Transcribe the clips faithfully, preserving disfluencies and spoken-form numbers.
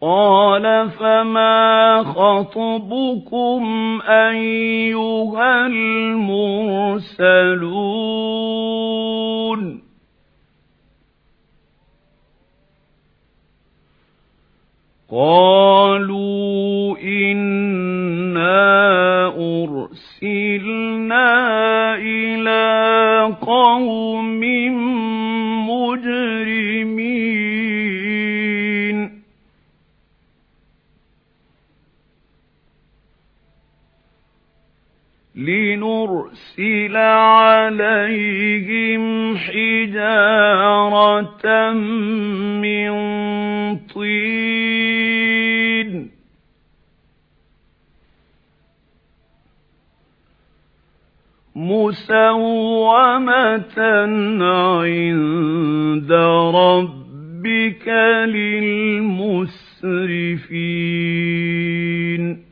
قَالَ فَمَا خَطْبُكُمْ أَيُّهَا الْمُرْسَلُونَ قَالُوا إِنَّا أُرْسِلْنَا إِلَى قَوْمٍ مُجْرِمِينَ لِنُرْسِلَ عَلَيْهِمْ حِجَارَةً مِّن طِينٍ مُّسَوَّمَةً عِندَ رَبِّكَ لِلْمُسْرِفِينَ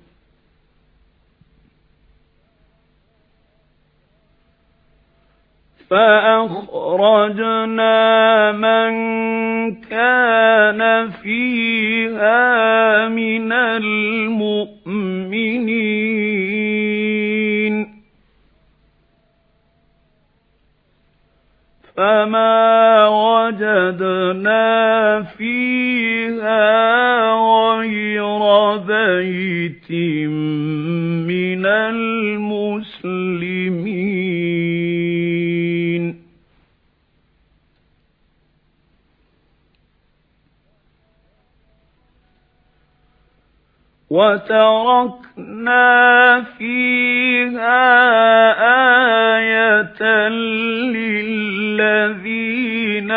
فَأَخْرَجْنَا مَن كَانَ فِيهَا مِنَ الْمُؤْمِنِينَ فَمَا وَجَدْنَا فِيهَا غَيْرَ بَيْتٍ مِّنَ الْمُسْلِمِينَ وَتَرَكْنَا فِيهَا آيَةً لِّلَّذِينَ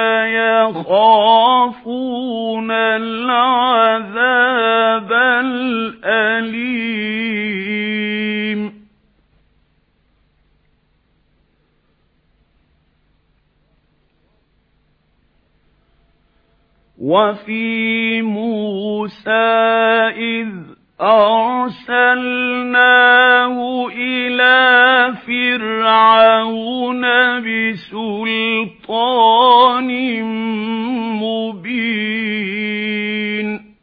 يَخَافُونَ الْعَذَابَ الْأَلِيمَ وَفِي مُوسَى إِذْ أَرْسَلْنَاهُ إِلَى فِرْعَوْنَ بِسُلْطَانٍ مُّبِينٍ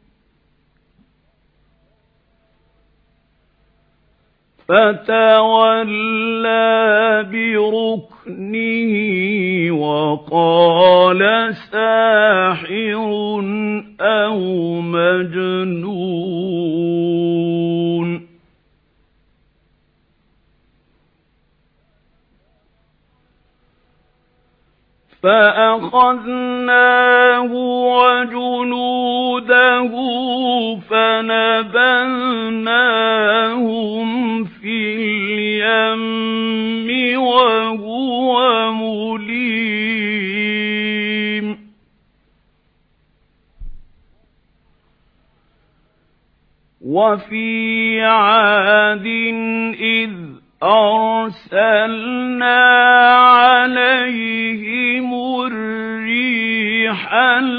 فَتَوَلَّىٰ بِرُكْنِهِ وَقَالَ سَاحِرٌ أَوْ مَجْنُونٌ فَأَخَذْنَاهُ وَجُنُودَهُ فَنَبَذْنَاهُمْ فِي الْيَمِّ وَهُوَ مُلِيمٌ وَفِي عَادٍ إِذْ أَرْسَلْنَا عَلَيْهِمُ الرِّيحَ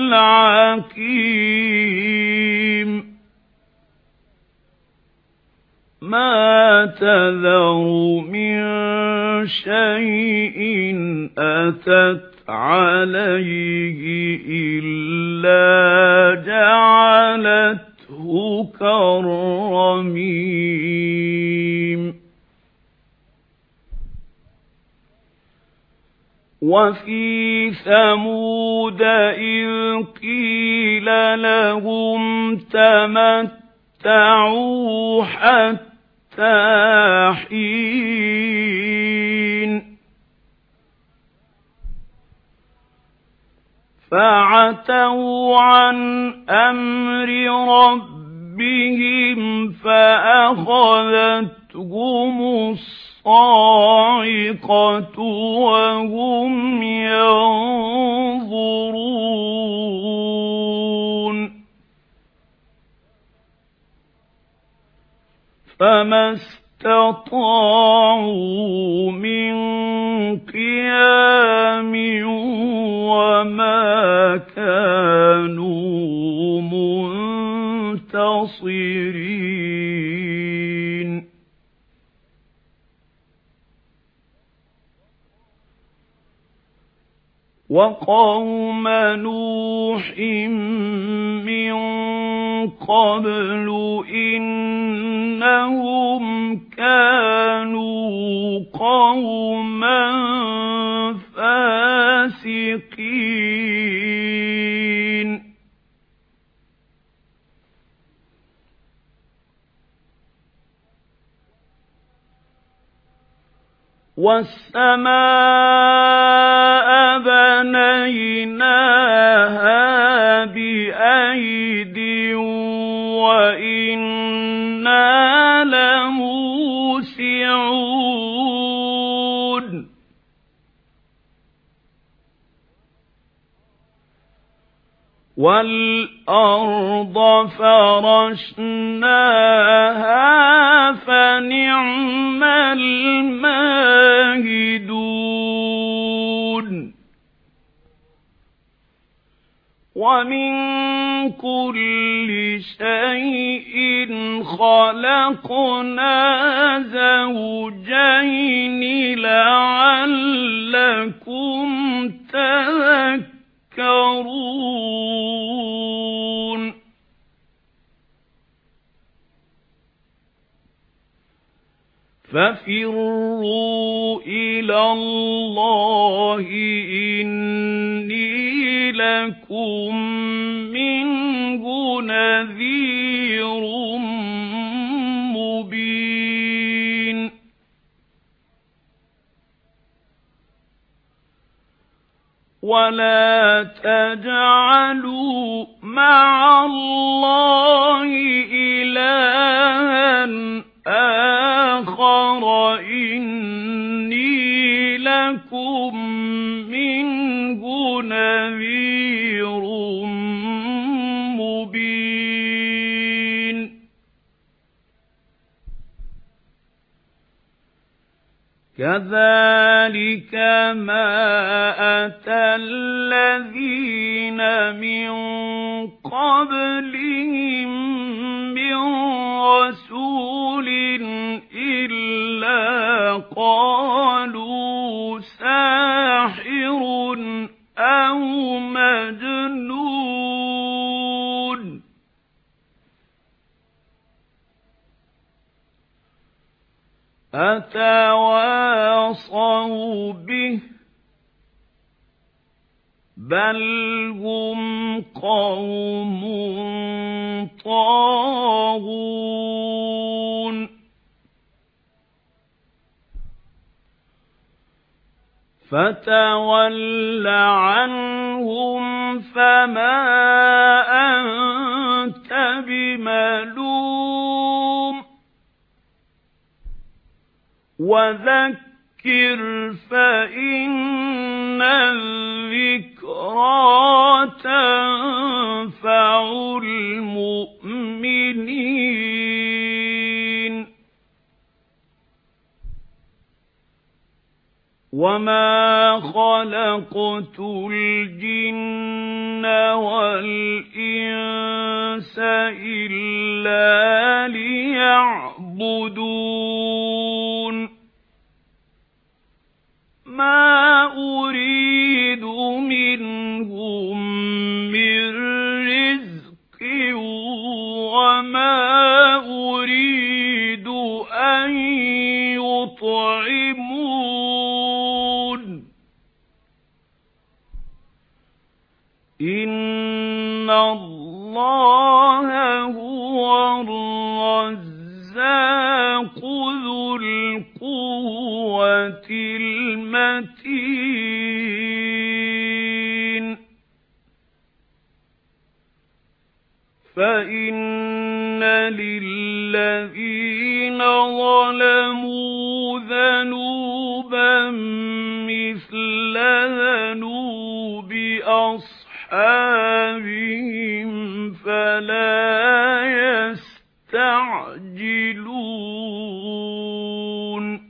الْعَقِيمَ مَا تَذَرُ مِن شَيْءٍ أَتَتْ عَلَيْهِ إِلَّا جَعَلَتْهُ كَالرَّمِيمِ وَفِي ثَمُودَ إِذْ قِيلَ لَهُمْ تَمَتَّعُوا حَتَّىٰ حِينٍ فَعَتَوْا عَنْ أَمْرِ رَبِّهِمْ فَأَخَذَتْهُمُ الصَّاعِقَةُ وَهُمْ يَنظُرُونَ فَمَا اسْتَطَاعُوا مِنْ قِيَامٍ وَمَا كَانُوا مُنتَصِرِينَ وَقَوْمَ نُوحٍ مِّن قَبْلُ إِنَّهُمْ كَانُوا قَوْمًا فَاسِقِينَ وَالسَّمَاءَ بَنَيْنَاهَا بِأَيْدٍ وَإِنَّا لَمُوسِعُونَ وَالْأَرْضَ فَرَشْنَاهَا فَنِعْمَ الْمَاهِدُونَ وَمِن كُلِّ شَيْءٍ خَلَقْنَا زَوْجَيْنِ لَعَلَّكُمْ تَذَكَّرُونَ فَفِرُّوا إِلَى اللَّهِ إِنِّي لَكُمْ مِنْهُ نَذِيرٌ مُبِينٌ وَلَا تَجْعَلُوا مَعَ اللَّهِ إِلَٰهًا آخَرَ إِنِّي لَكُمْ مِنْهُ نَذِيرٌ مُبِينٌ كَذَلِكَ مَا أَتَى الَّذِينَ مِن قَبْلِهِم مِّن رَّسُولٍ إِلَّا قَالُوا سَاحِرٌ أَوْ مَجْنُونٌ أَتَوَاصَوْا بِهِ بَلْ هُمْ قَوْمٌ طَاغُونَ فَتَوَلَّ عَنْهُمْ فَمَا أَنْتَ بِمَلُومٍ وَذَكِّرْ فَإِنَّ الذِّكْرَىٰ تَنفَعُ الْمُؤْمِنِينَ وَمَا خَلَقْتُ الْجِنَّ وَالْإِنسَ إِلَّا لِيَعْبُدُونِ مَا أُرِيدُ مِنْهُمْ مِنْ رِزْقٍ وَمَا أُرِيدُ أَنْ يُطْعِمُونِ إِنَّ اللَّهَ هُوَ الرَّزَّاقُ ذُو الْقُوَّةِ الْمَتِينُ فَإِنَّ لِلَّذِينَ ظَلَمُوا ذَنُوبًا مِثْلَ ذَنُوبِ أَصْحَابِهِمْ فَلَا يَسْتَعْجِلُونِ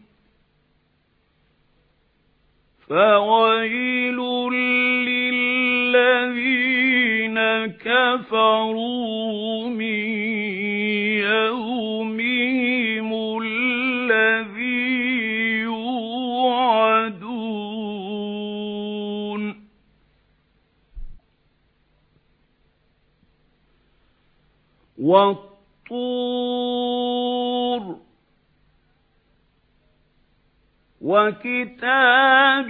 فَوَيْلٌ لِّلَّذِينَ كَفَرُوا مِن يَوْمِهِمُ الَّذِي يُوعَدُونَ وَالطُّورِ وَكِتَابٍ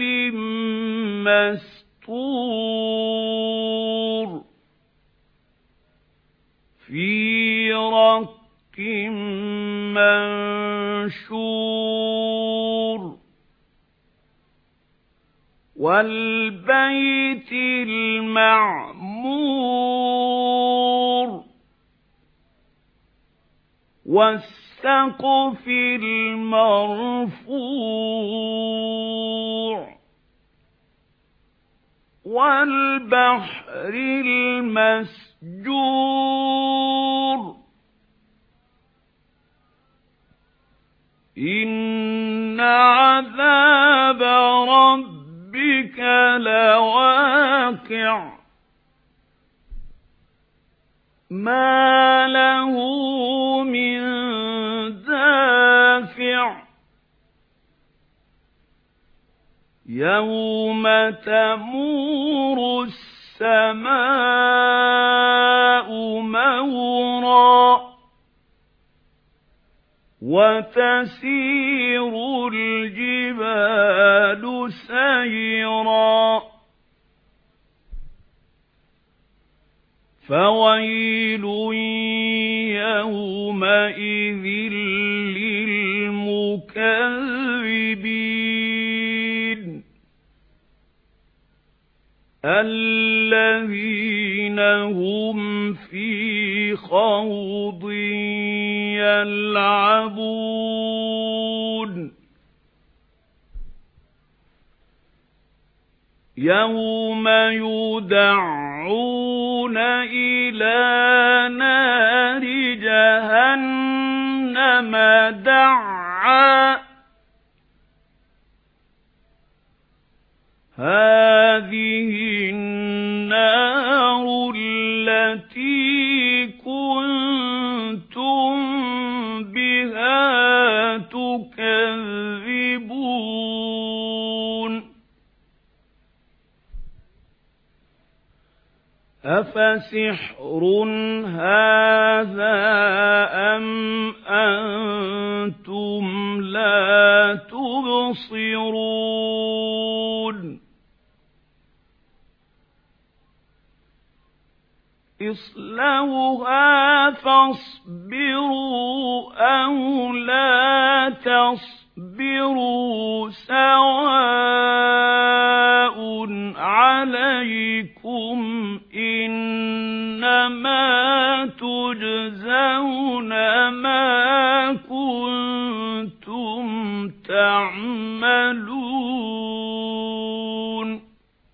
مَّسْطُورٍ فِي رَقٍّ مَّنشُورٍ وَالْبَيْتِ الْمَعْمُورِ وَالسَّقْفِ الْمَرْفُوعِ وَالْبَحْرِ الْمَسْجُورِ إِنَّ عَذَابَ رَبِّكَ لَوَاقِعٌ مَا لَهُ مِن دَافِعٍ يَوْمَ تَمُورُ السَّمَاءُ مَوْرًا وَتَسِيرُ الْجِبَالُ سَيْرًا فَوَيْلٌ يَوْمَئِذٍ لِّلْمُكَذِّبِينَ الَّذِينَ هُمْ فِي خَوْضٍ يَلْعَبُونَ يَوْمَ يُدَعُّونَ إِلَى نَارِ جَهَنَّمَ دَعًّا هَٰذِهِ النَّارُ الَّتِي كُنتُم بِهَا تُكَذِّبُونَ أَفَسِحْرٌ هَٰذَا أَمْ أَنتُمْ لَا تُبْصِرُونَ اصْلَوْهَا فَاصْبِرُوا أَوْ لَا تَصْبِرُوا سَوَاءٌ عَلَيْكُمْ إِنَّمَا تُجْزَوْنَ مَا كُنتُمْ تَعْمَلُونَ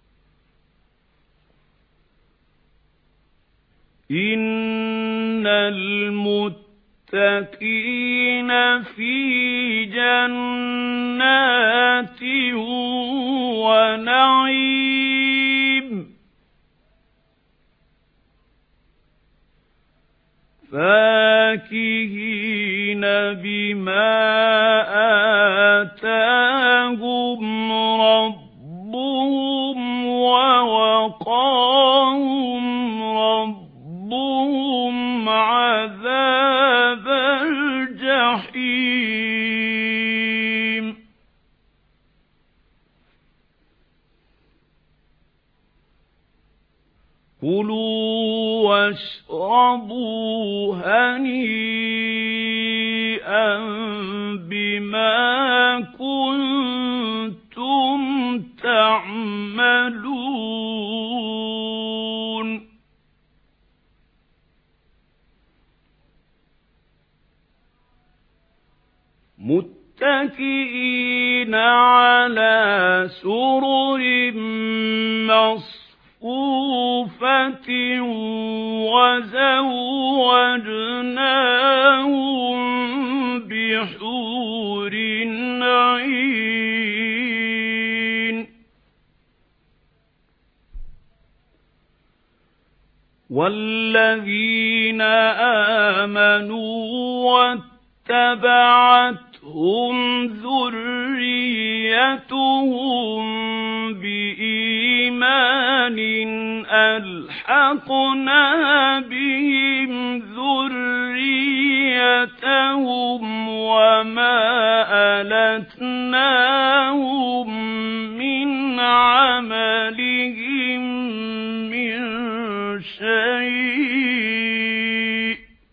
إِنَّ الْمُتَّقِينَ فِي جَنَّاتٍ وَنَعِيمٍ فَاكِهِينَ بِمَا آتَاهُمْ رَبُّهُمْ وَوَقَاهُمْ رَبُّهُمْ عَذَابَ الْجَحِيمِ كُلُوا وَاشْرَبُوا هَنِيئًا بِمَا كُنتُمْ تَعْمَلُونَ مُتَّكِئِينَ عَلَى سُرُرٍ مَّصْفُوفَةٍ وَزَوَّجْنَاهُم بِحُورٍ عِينٍ وَالَّذِينَ آمَنُوا وَاتَّبَعَتْهُمْ ذُرِّيَّتُهُم بِإِيمَانٍ أَلْحَقْنَا بِهِمْ ذُرِّيَّتَهُمْ ذريتهم وما ألتناهم من عملهم من شيء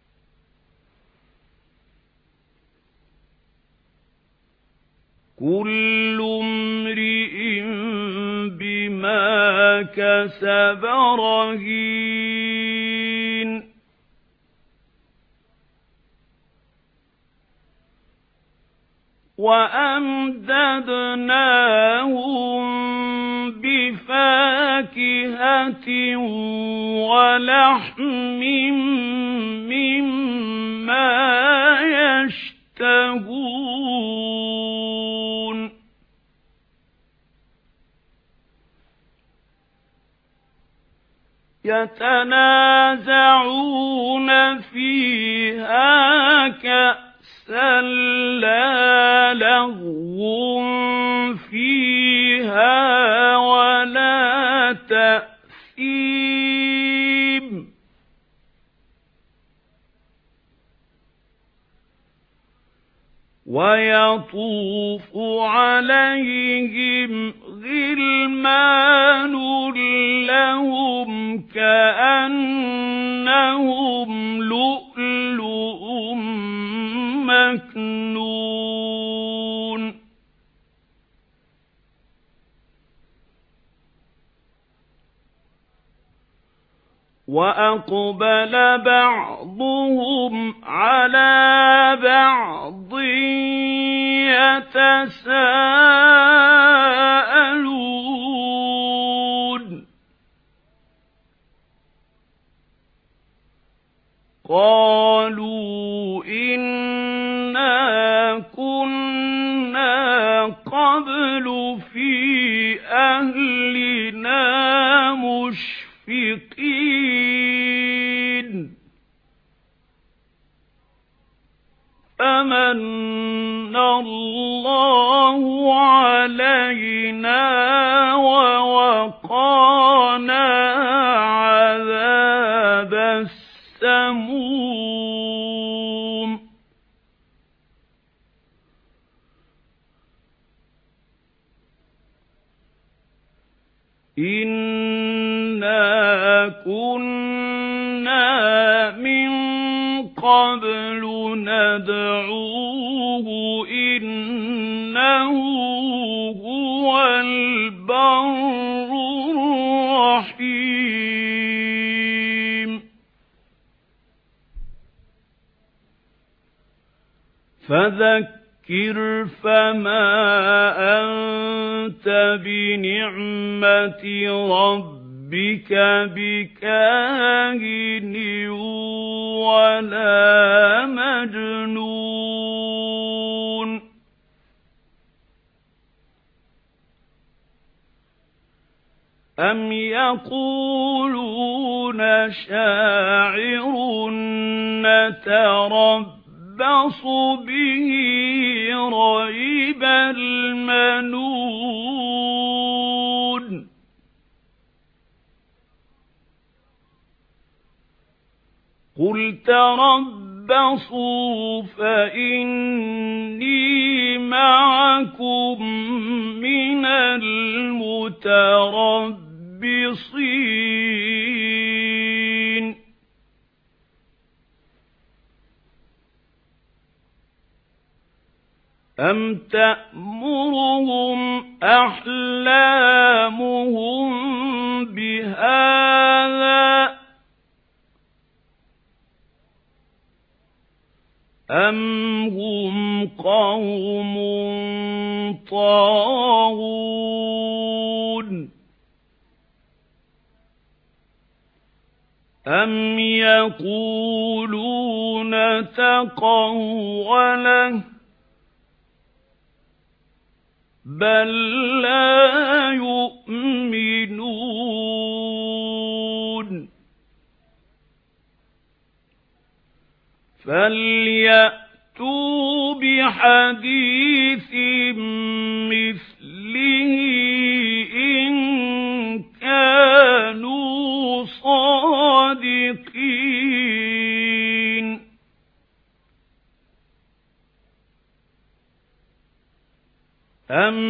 كل امرئ بما كسب رهين وأمددناهم بفاكهة ولحم مما يشتهون يتنازعون فيها كأسا لا لغو فيها ولا تأثيم ويطوف عليهم غلمان لهم كأنهم لؤلؤ مكنون وأقبل بعضهم على بعض يتساءلون قالوا إنا كنا قبل في أهلنا مشفقين فمن الله علينا ووقانا عذاب السموم إنا كنا من قبل ندعوه إنه هو البر الرحيم فذكر فما أنت بنعمة ربك بكاهن ولا مجنون أم يقولون شاعر نتربص به ريب المنون قل تربصوا فإني معكم من المتربصين أم تأمرهم أحلامهم بهذا أم هم قوم طاغون أم يقولون تقوله بل لا يؤمنون فليأتوا بحديث مثله إن كانوا صادقين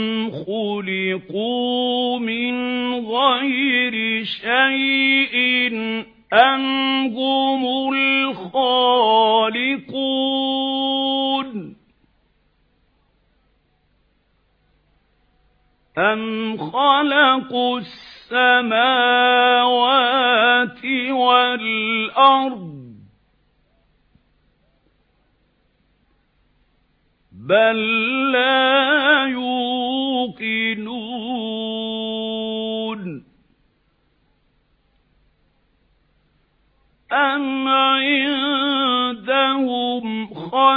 أَمْ خُلِقُوا مِنْ غَيْرِ شَيْءٍ أَمْ هُمُ الْخَالِقُونَ أَمْ خَلَقُوا السَّمَاوَاتِ وَالْأَرْضَ بَل لَّا يُوقِنُونَ أَمْ عِندَهُمْ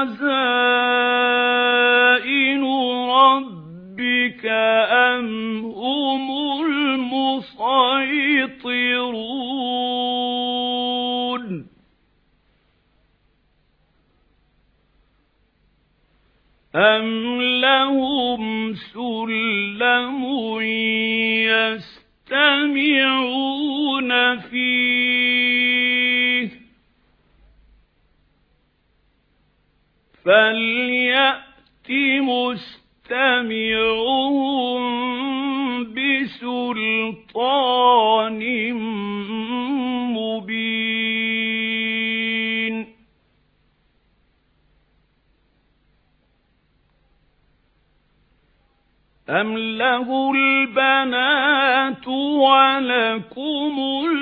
خَزَائِنُ رَبِّكَ أَمْ هُمُ الْمُصَيْطِرُونَ أَمْ لَهُمْ سُلَّمٌ يَسْتَمِعُونَ فِيهِ فَلْيَأْتِ مُسْتَمِعُهُم بِسُلْطَانٍ مُّبِينٍ أَمْ لَهُ الْبَنَاتُ وَلَكُمُ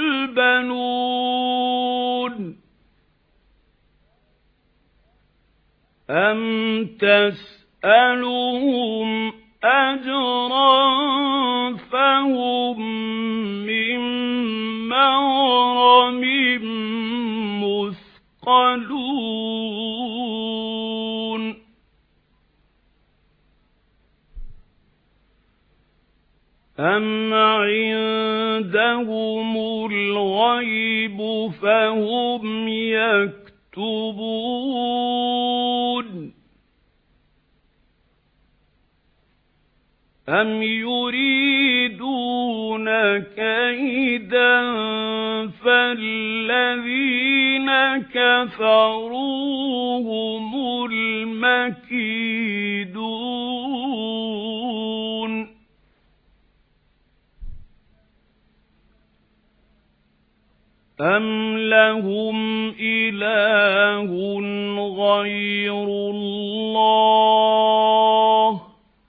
الْبَنُونَ أَمْ تَسْأَلُهُمْ أَجْرًا فَهُمْ مِنْ مَغْرَمٍ مُثْقَلُونَ أَمْ عِندَهُمُ الْغَيْبُ فَهُمْ يَكْتُبُونَ أَمْ يُرِيدُونَ كَيْدًا فَالَّذِينَ كَفَرُوا هُمُ الْمَكِيدُونَ أَمْ لَهُمْ إِلَٰهٌ غَيْرُ اللَّهِ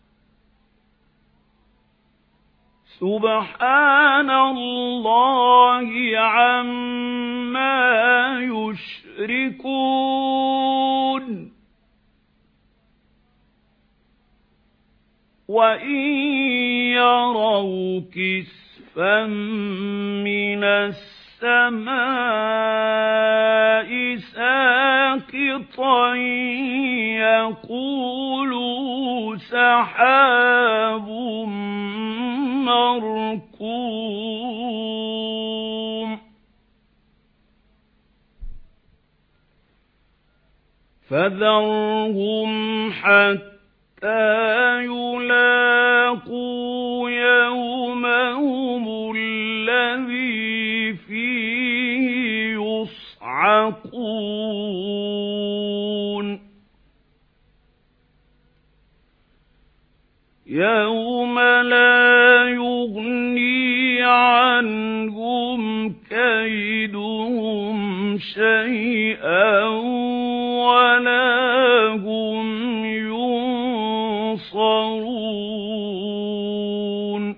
سُبْحَانَ اللَّهِ عَمَّا يُشْرِكُونَ وَإِن يَرَوْا كِسْفًا مِّنَ السَّمَاءِ سَاقِطًا يَقُولُوا سَحَابٌ مَّرْكُومٌ فَذَرْهُمْ حَتَّىٰ يُلَاقُوا يَوْمَهُمُ الَّذِي فِيهِ يُصْعَقُونَ يَوْمَ لَا يُغْنِي عَنْهُمْ كَيْدُهُمْ شَيْئًا وَلَا هُمْ يُنصَرُونَ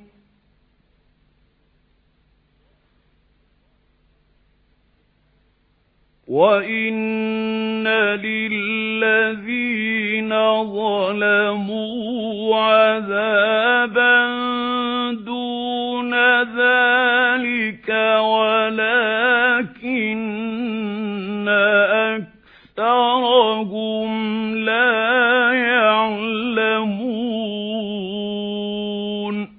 وَإِنَّ لِلَّذِينَ ظَلَمُوا عَذَابًا دُونَ ذَلِكَ وَلَكِنَّ أَكْثَرَهُمْ لَا يَعْلَمُونَ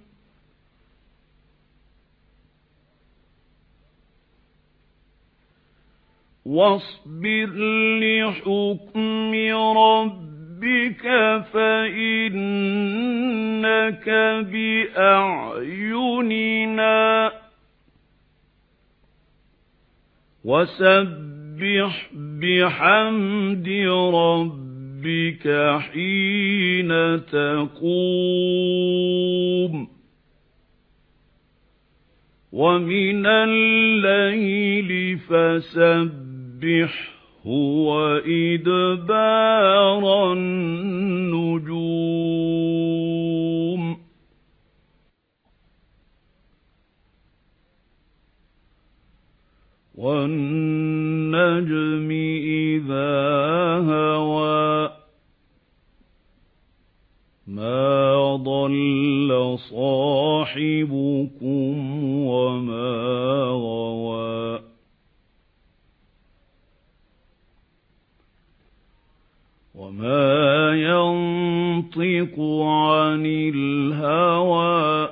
وَاصْبِرْ لِحُكْمِ رَبِّكَ فَإِنَّكَ بِأَعْيُنِنَا وَسَبِّحْ بِحَمْدِ رَبِّكَ ربك حين تقوم ومن الليل فسبحه وإدبار النجوم والنجم إذا هوى ما ضل صاحبكم وما غوى وما ينطق عن الهوى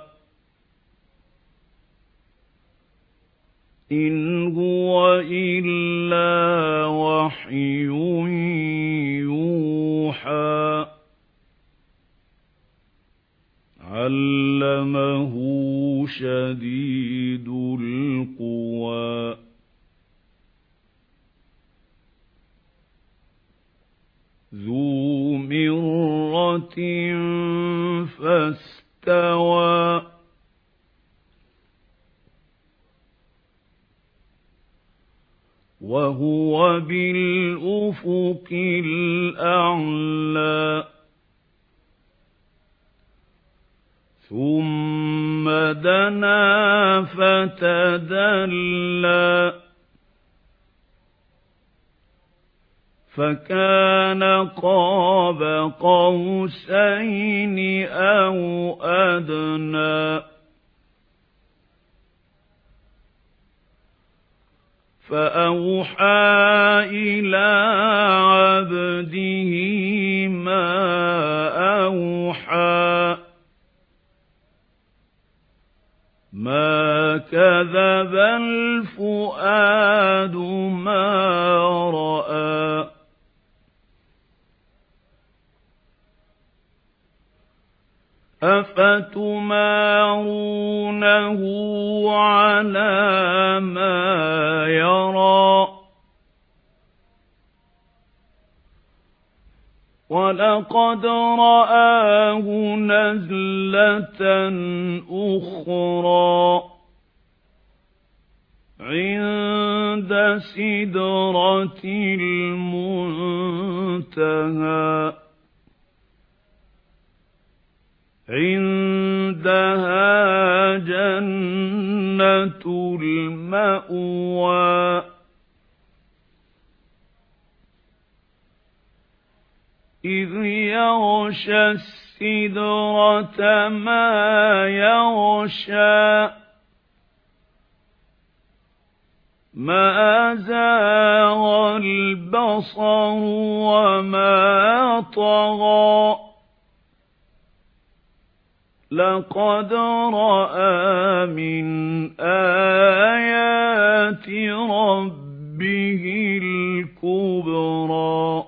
إن هو إلا وحي يوحى علمه شديد القوى ذو مرة فاستوى وهو بالأفق الأعلى ثم دنا فتدلى فكان قاب قوسين أو أدنى فأوحى إلى عبده ما أوحى ما كذب الفؤاد ما رأى أفتمارونه على ما يرى ولقد رآه نزلة أخرى عند سدرة المنتهى عندها جنة المأوى إذ يغشى السدرة ما يغشى ما زاغ البصر وما طغى لقد رأى من آيات ربه الكبرى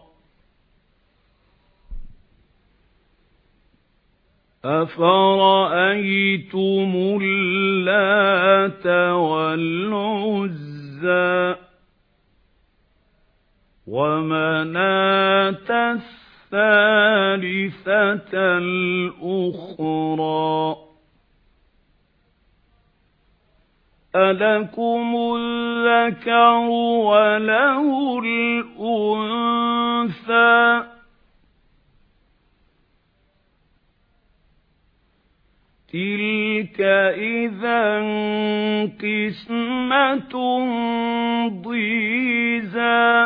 أفرأيتم اللات والعزى ومناة الثالثة الأخرى ألكم الذكر وله الأنثى تلك إذا قسمة ضيزى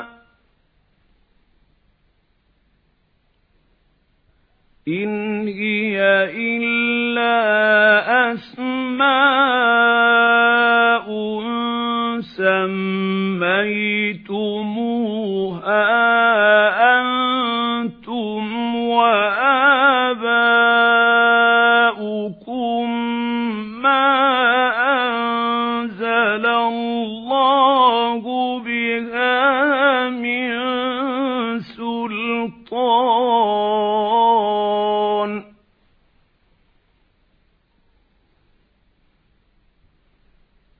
إن هي إلا أسماء سميتموها أنتم وآباؤكم ما أنزل الله بها من سلطان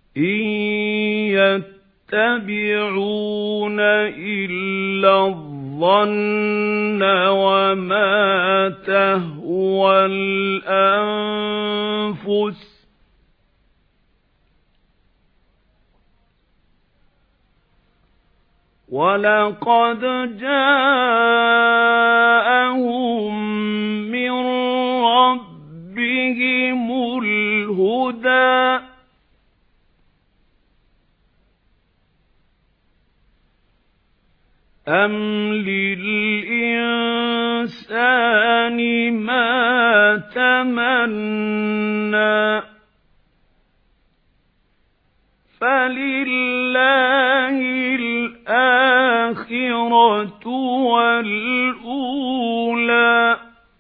إن يتبعون إلا الظن الظَّنَّ وَمَا تَهْوَى الْأَنفُسُ وَلَقَدْ جَاءَهُم مِّن رَّبِّهِمُ الْهُدَىٰ أَمْ لِلْإِنسَانِ مَا تَمَنَّىٰ فَلِلَّهِ الْآخِرَةُ وَالْأُولَىٰ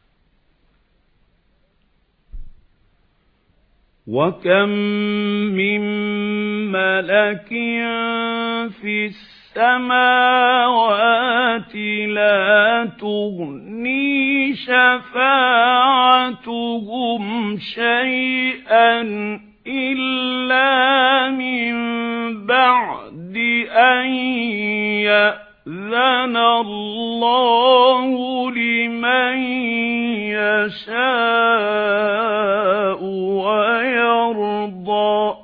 وَكَم مِّن مَّلَكٍ فِي السَّمَاوَاتِ لَا تُغْنِي شَفَاعَتُهُمْ شَيْئًا إِلَّا مِن بَعْدِ أَن يَأْذَنَ اللَّهُ لِمَن يَشَاءُ وَيَرْضَىٰ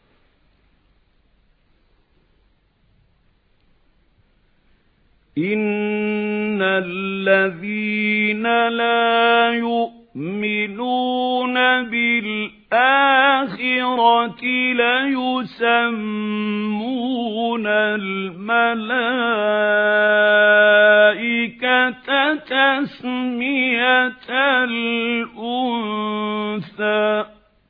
إِنَّ الَّذِينَ لَا يُؤْمِنُونَ بِالْآخِرَةِ لَيُسَمُّونَ الْمَلَائِكَةَ تَسْمِيَةَ الْأُنثَىٰ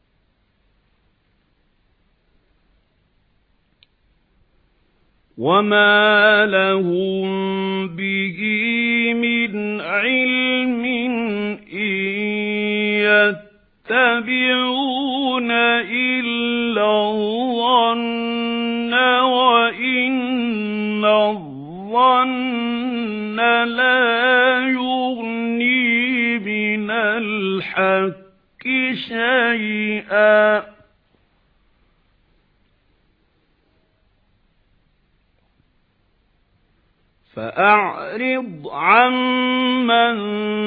وَمَا لَهُم بِهِ مِنْ عِلْمٍ إِن يَتَّبِعُونَ إِلَّا الظَّنَّ وَإِنَّ الظَّنَّ لَا يُغْنِي مِنَ الْحَقِّ شَيْئًا فَأَعْرِضْ عَمَّن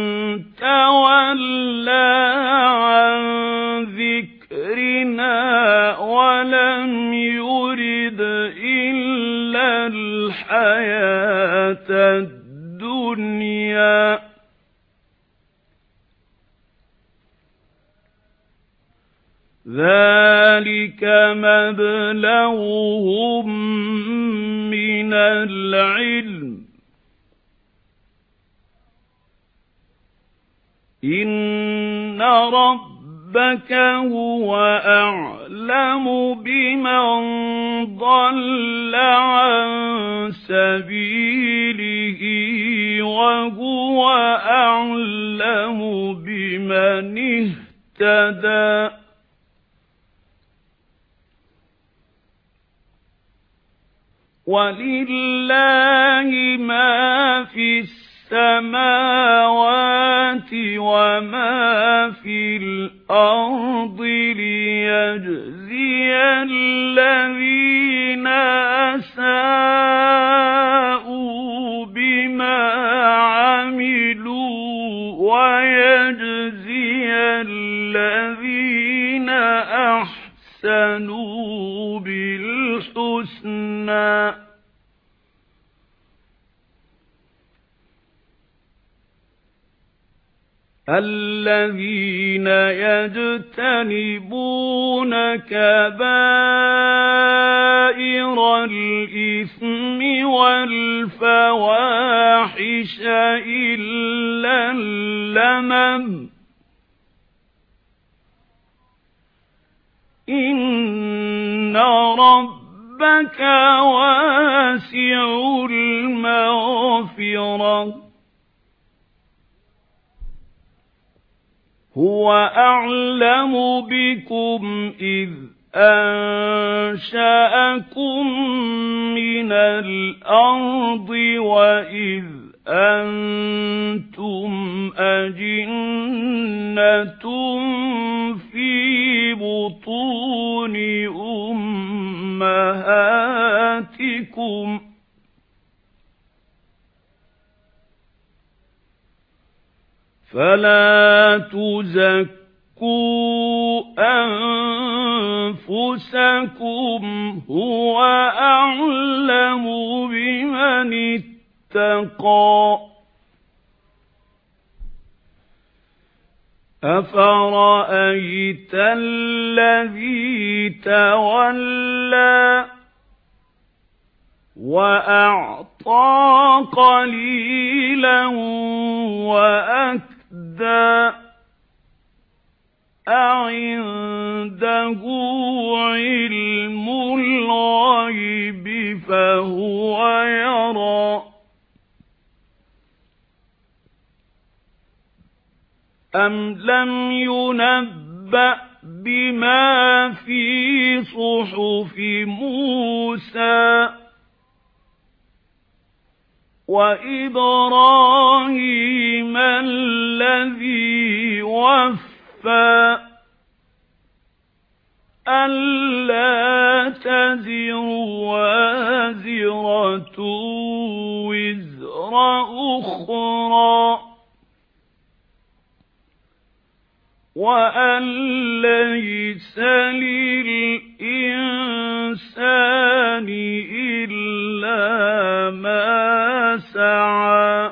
تَوَلَّىٰ عَن ذِكْرِنَا وَلَمْ يُرِدْ إِلَّا الْحَيَاةَ الدُّنْيَا ذَلِكَ مَبْلَغُهُم مِّنَ الْعِلْمِ إِنَّ رَبَّكَ هُوَ أَعْلَمُ بِمَن ضَلَّ عَن سَبِيلِهِ وَهُوَ أَعْلَمُ بِمَنِ اهْتَدَىٰ وَلِلَّهِ مَا فِي السَّمَاوَاتِ وَمَا فِي الْأَرْضِ لِيَجْزِيَ الَّذِينَ أَسَاءُوا بِمَا عَمِلُوا وَيَجْزِيَ الَّذِينَ أَحْسَنُوا بِالْحُسْنَى الَّذِينَ يَجْتَنِبُونَ كَبَائِرَ الْإِثْمِ وَالْفَوَاحِشَ إِلَّا اللَّمَمَ إِنَّ رَبَّكَ وَاسِعُ الْمَغْفِرَةِ هُوَ أَعْلَمُ بِكُمْ إِذْ أَنشَأَكُم مِّنَ الْأَرْضِ وَإِذْ أَنتُمْ أَجِنَّةٌ فِي بُطُونِ أُمَّهَاتِكُمْ فلا تزكوا أنفسكم هو أعلم بمن اتقى أفرأيت الذي تولى وأعطى قليلا وأكدى أعنده علم الغيب فهو يرى أم لم ينبأ بما في صحف موسى وإبراهيم الذي وفى ألا تزر وازرة وزر أخرى وأن ليس للإنسان إلا ما سعى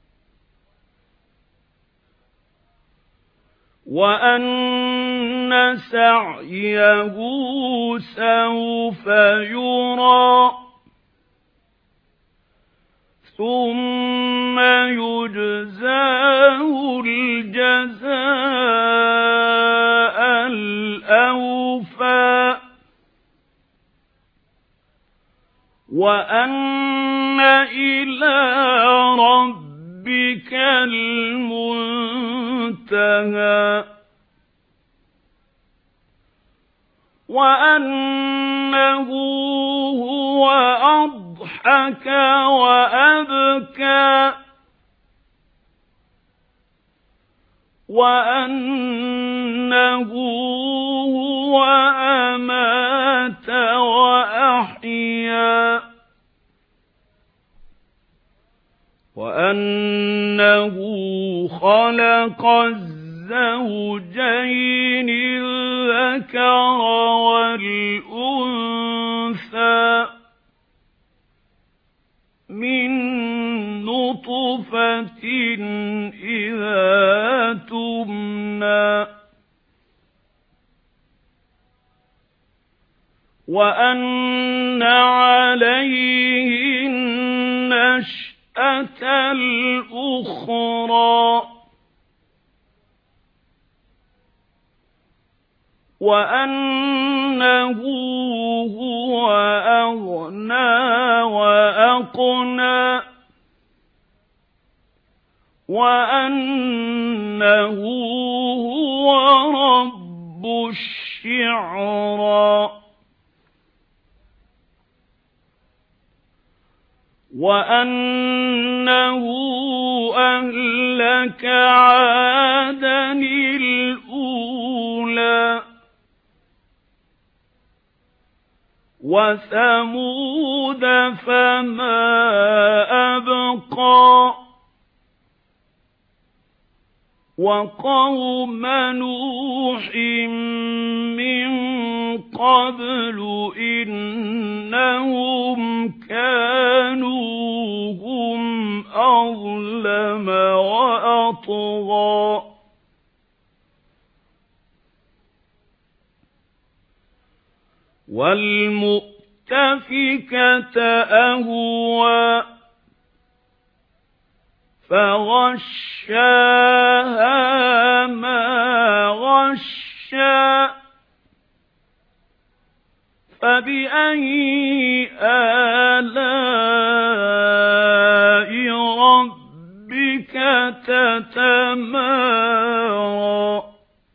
وأن سعيه سوف يرى ثم يجزاه الجزاء الأوفى وأن إلى ربك المنتهى وأنه هو أضحك وأبكى وأنه هو أمات وأحيا وأنه خلق الزوجين الذكر والأنثى من نطفة إذا تمنى وأن عليه النشأة الأخرى وأنه هو أغنى وأقنى وأنه هو رب الشعرى وأنه أهلك عادا الأولى وثمود فما أبقى وقوم نوح من قبل إنهم كانوا هم أظلم وأطغى والمؤتفكة أهوى فغشاها ما غشى فبأي آلاء ربك تتمارى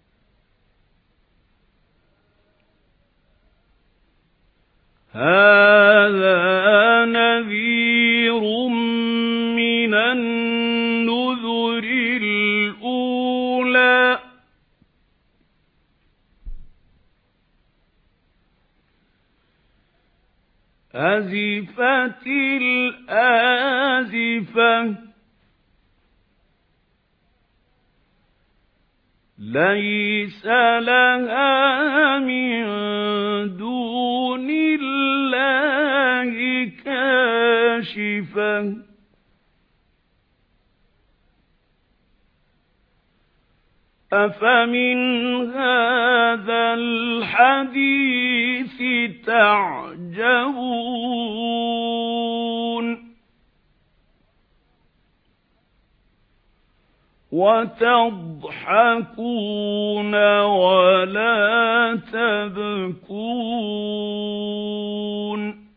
هذا نذير من النذر الأولى أزفت الآزفة لَيْسَ لَهَا مِن دُونِ اللَّهِ كَاشِفَةٌ أَفَمِنْ هَذَا الْحَدِيثِ تَعْجَبُونَ وَتَضْحَكُونَ وَلَا تَبْكُونَ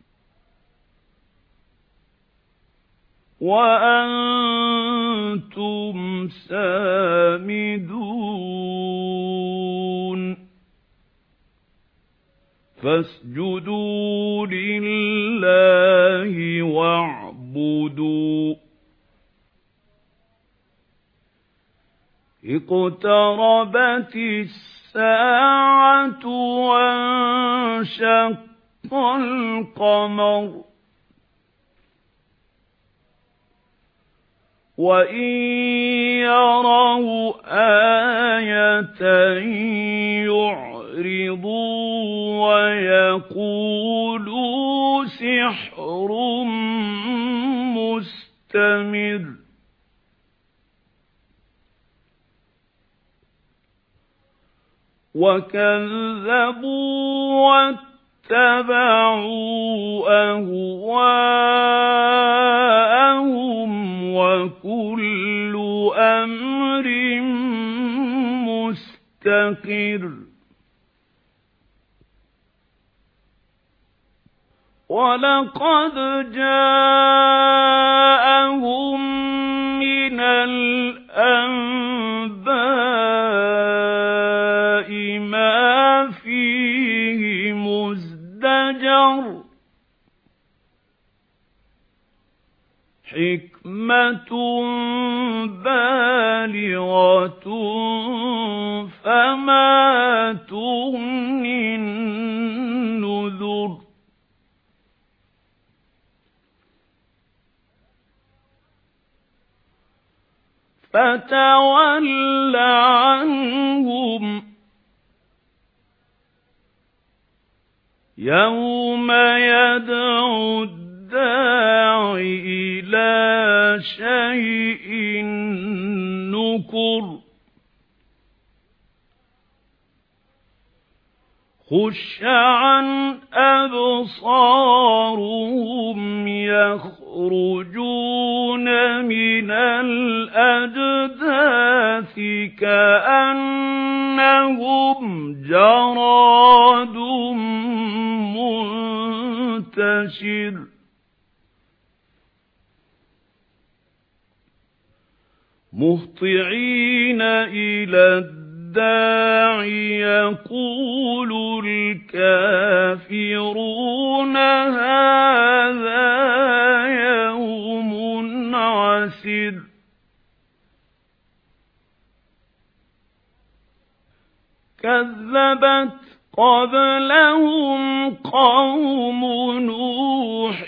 وَأَنْتُمْ سَامِدُونَ فَاسْجُدُوا لِلَّهِ وَاعْبُدُوا اقْتَرَبَتِ السَّاعَةُ وَانشَقَّ الْقَمَرُ وَإِنْ يَرَوْا آيَةً يُعْرِضُوا وَيَقُولُوا سِحْرٌ مُسْتَمِرٌّ وَكَذَّبُوا وَاتَّبَعُوا أَهْوَاءَهُمْ وَكُلُّ أَمْرٍ مُسْتَقِرٌّ وَلَقَدْ جَاءَهُم مِّنَ الْأَنبَاءِ مَا فِيهِ مُزْدَجَرٌ حِكْمَةٌ بَالِغَةٌ فَمَا تُغْنِ النُّذُرُ فَتَوَلَّ عَنْهُمْ يَوْمَ يَدْعُ الدَّاعِ إِلَى شَيْءٍ نُكُرٍ خُشَّ عَنْ أَبْصَارُهُمْ يَخْرُجُونَ مِنَ الْأَجْدَاثِ كَأَنَّهُمْ جَرَادٌ مُنتَشِرٌ مُهْطِعِينَ إِلَى الدَّاعِ يَقُولُ الْكَافِرُونَ هَذَا يَوْمٌ عَسِرٌ كَذَّبَتْ قَبْلَهُمْ قَوْمُ نُوحٍ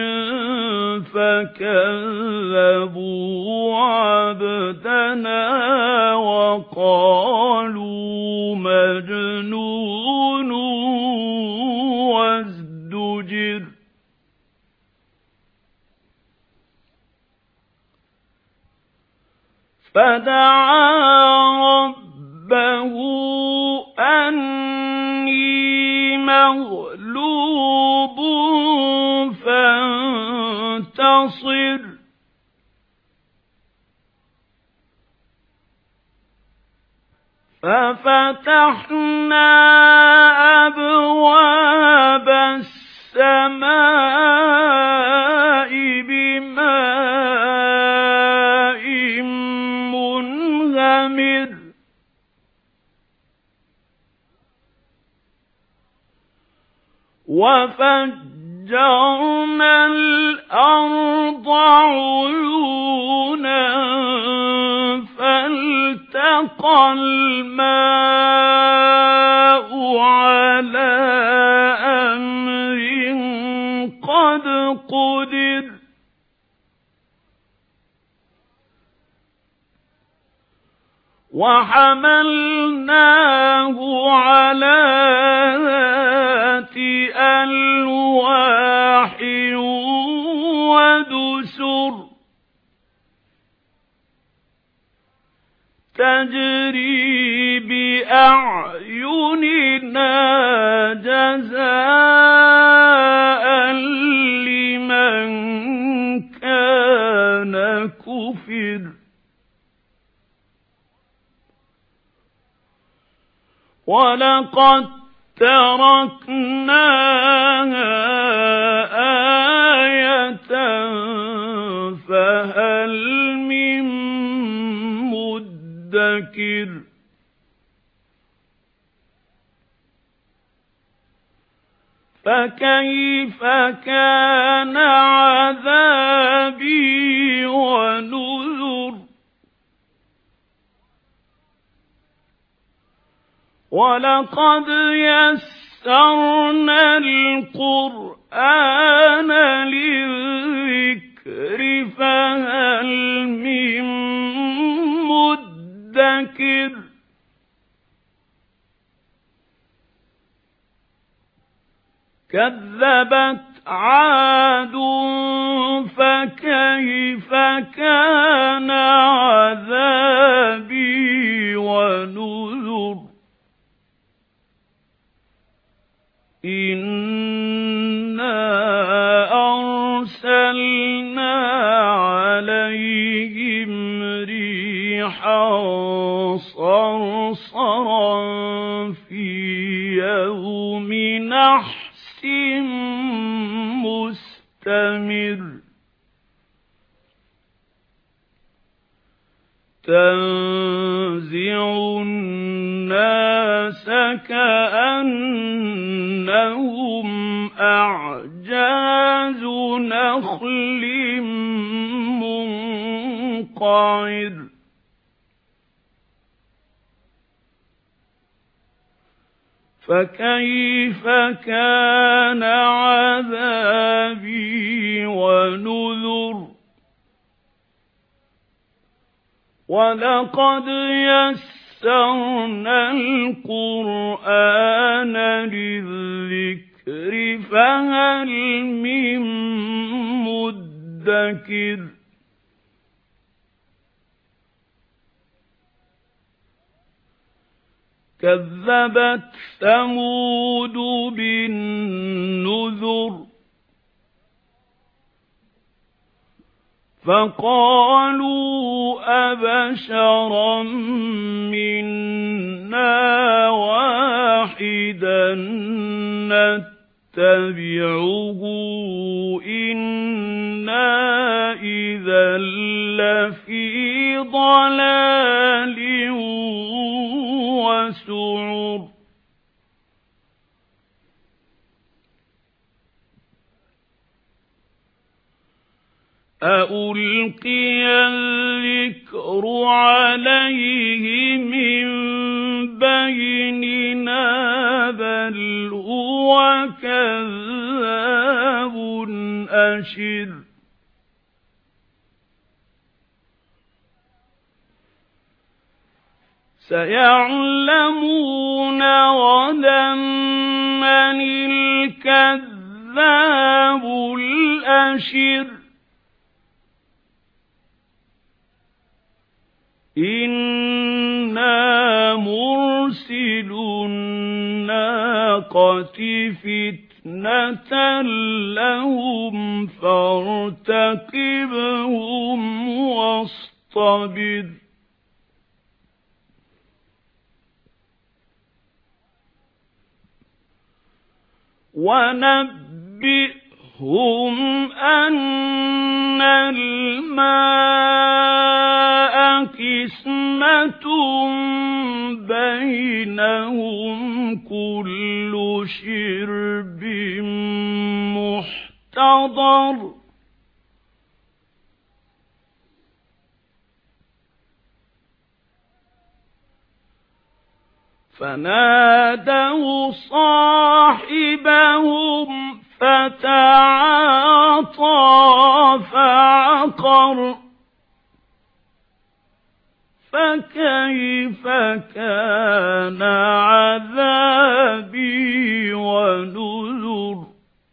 فَكَذَّبُوا عَبْدَنَا وَقَالُوا مَجْنُونٌ وَازْدُجِرَ فَدَعَا رَبَّهُ أَنِّي مَغْلُوبٌ فَانتَصِرْ فَفَتَحْنَا أَبْوَابَ السَّمَاءِ بِمَاءٍ مُنْهَمِرٍ وَفَجَّرْنَا الْأَرْضَ عُيُونًا فَالْتَقَى الْمَاءُ عَلَى أَمْرٍ قَدْ قُدِرَ وحملناه على ذات ألواح ودسر تجري بأعيننا جزاء لمن كان كفر ولقد تركناها آية فهل من مدكر فكيف كان عذابي ونذر ولقد يسرنا القرآن للذكر فهل من مدكر كذبت عاد فكيف كان عذابي ونذر إنا أرسلنا عليهم ريحا صرصرا في يوم نحس مستمر تنزع الناس كأنهم أعجاز نخل منقعر فكيف كان عذابي ونذر ولقد يسرنا القرآن للذكر فهل من مدكر كذبت ثمود بالنذر فقالوا أبشرا منا واحدا نتبعه إنا إذا لفي ضلال وسعر أَأُلْقِيَ الذِّكْرُ عَلَيْهِ مِنْ بَيْنِنَا بَلْ هُوَ كَذَّابٌ أَشِرٌ سيعلمون غدا من الكذاب الأشر إنا مرسل الناقة فتنة لهم فارتقبهم واصطبر ونبئهم أن الماء قسمة بينهم كل شرب محتضر فنادوا صاحبهم فتعاطى فعقر فكيف كيف كان عذابي ونذر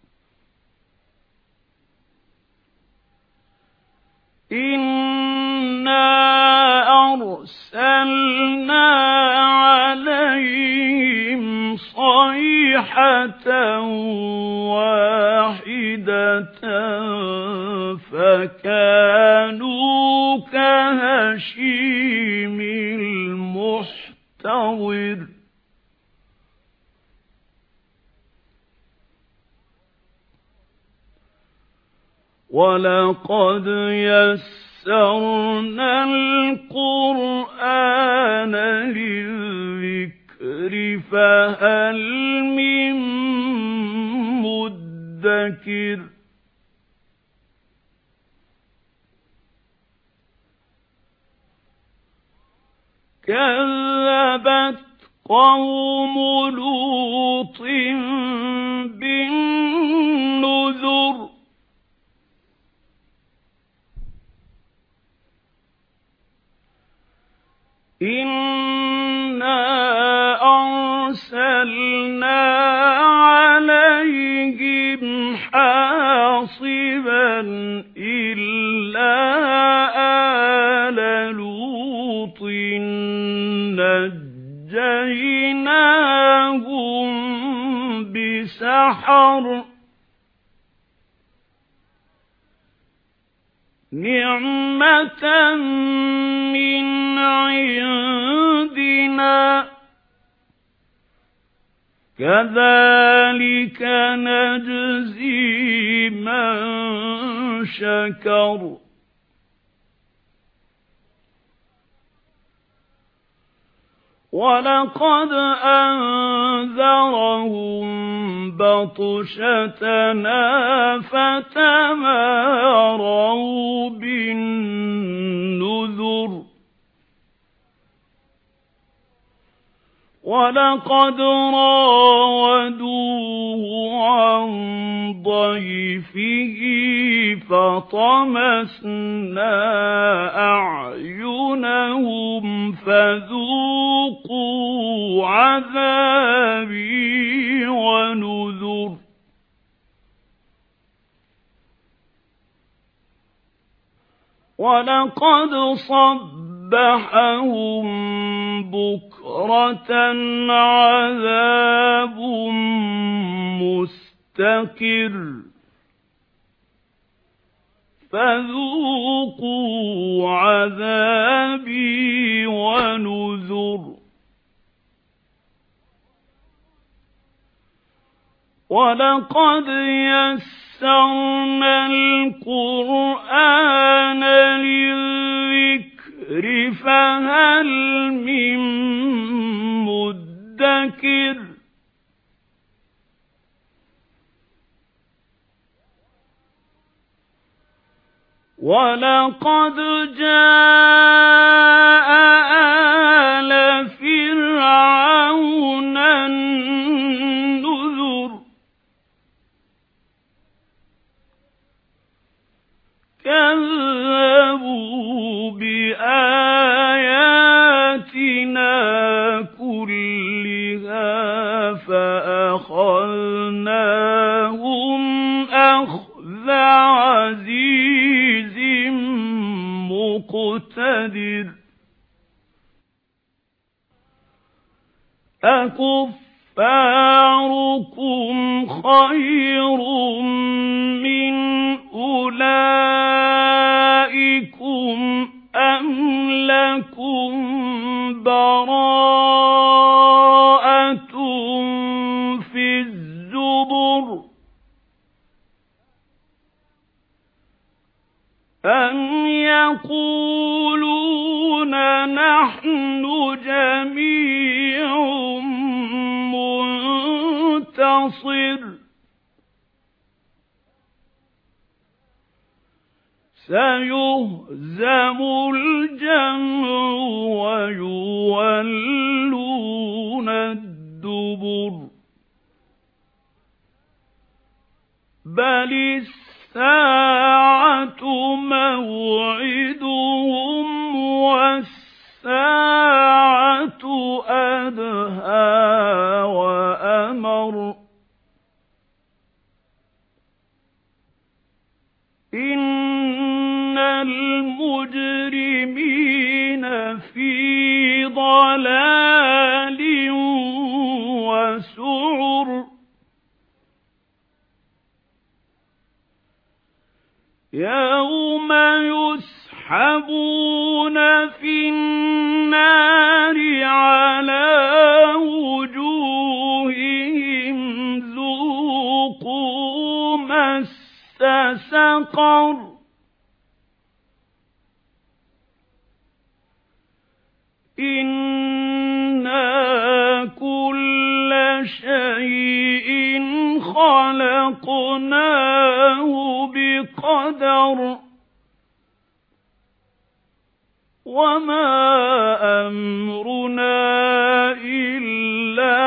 إنا أرسلنا عليهم صيحة واحدة فكانوا كهشيم المحتضر ولقد يسرنا القرآن للذكر فهل من مدكر كذبت قوم لوط بالنذر إنا أرسلنا عليهم حاصبا إلا آل لوط نجيناهم بسحر نعمة من عندنا كذلك نجزي من شكر ولقد أنذرهم بطشتنا فتماروا بالنذر ولقد راودوه عن ضيفه فطمسنا أعينهم فذوقوا عذابي ونذر ولقد صبحهم بكرة عذاب مستقر فذوقوا عذابي ونذر ولقد يسرنا القرآن للذكر فهل من مدكر ولقد جاء آل فرعون النذر كذبوا بآياتنا كلها فأخذناهم أخذ عزيز مقتدر أكفاركم خير من أولئكم أم لكم براءة في الزبر أم يقولون نحن جميع منتصر سيهزم الجمع ويولون الدبر بل الساعة موعدهم والساعة السَّاعَةُ أَدْهَىٰ وَأَمَرُّ إِنَّ الْمُجْرِمِينَ فِي ضَلَالٍ وَسُعُرٍ يَوْمَ يُسْحَبُونَ فِي النَّارِ عَلَى وُجُوهِهِمْ ذُوقُوا مَسَّ سَقَرَ إِنَّا كُلَّ شَيْءٍ خَلَقْنَاهُ بِقَدَرٍ وَمَا أَمْرُنَا إِلَّا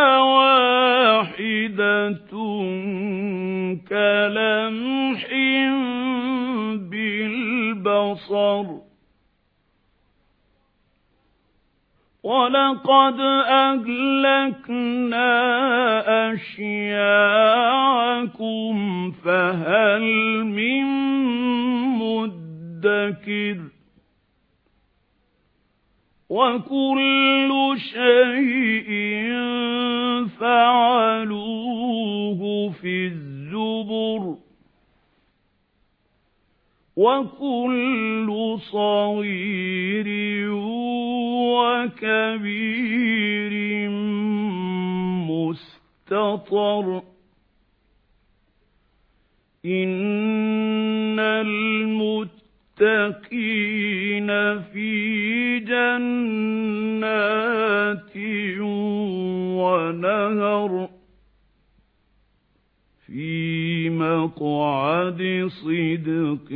وَاحِدَةٌ كَلَمْحٍ بِالْبَصَرِ وَلَقَدْ أَهْلَكْنَا أَشْيَاعَكُمْ فَهَلْ مِن مُّدَّكِرٍ وَكُلُّ شَيْءٍ فَعَلُوهُ فِي الزُّبُرِ وَكُلُّ صَغِيرٍ وَكَبِيرٍ مُسْتَطَرٍ إِنَّ الْمُتَّقِينَ فِي جَنَّاتٍ وَنَهَرٍ فِي مَقْعَدِ صِدْقٍ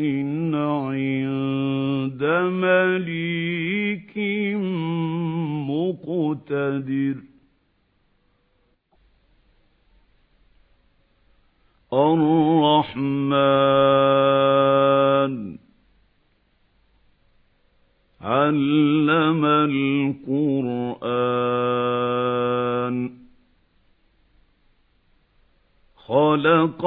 عِندَ مَلِيكٍ مُقْتَدِرٍ الرَّحْمَنُ عَلَّمَ الْقُرْآنَ خَلَقَ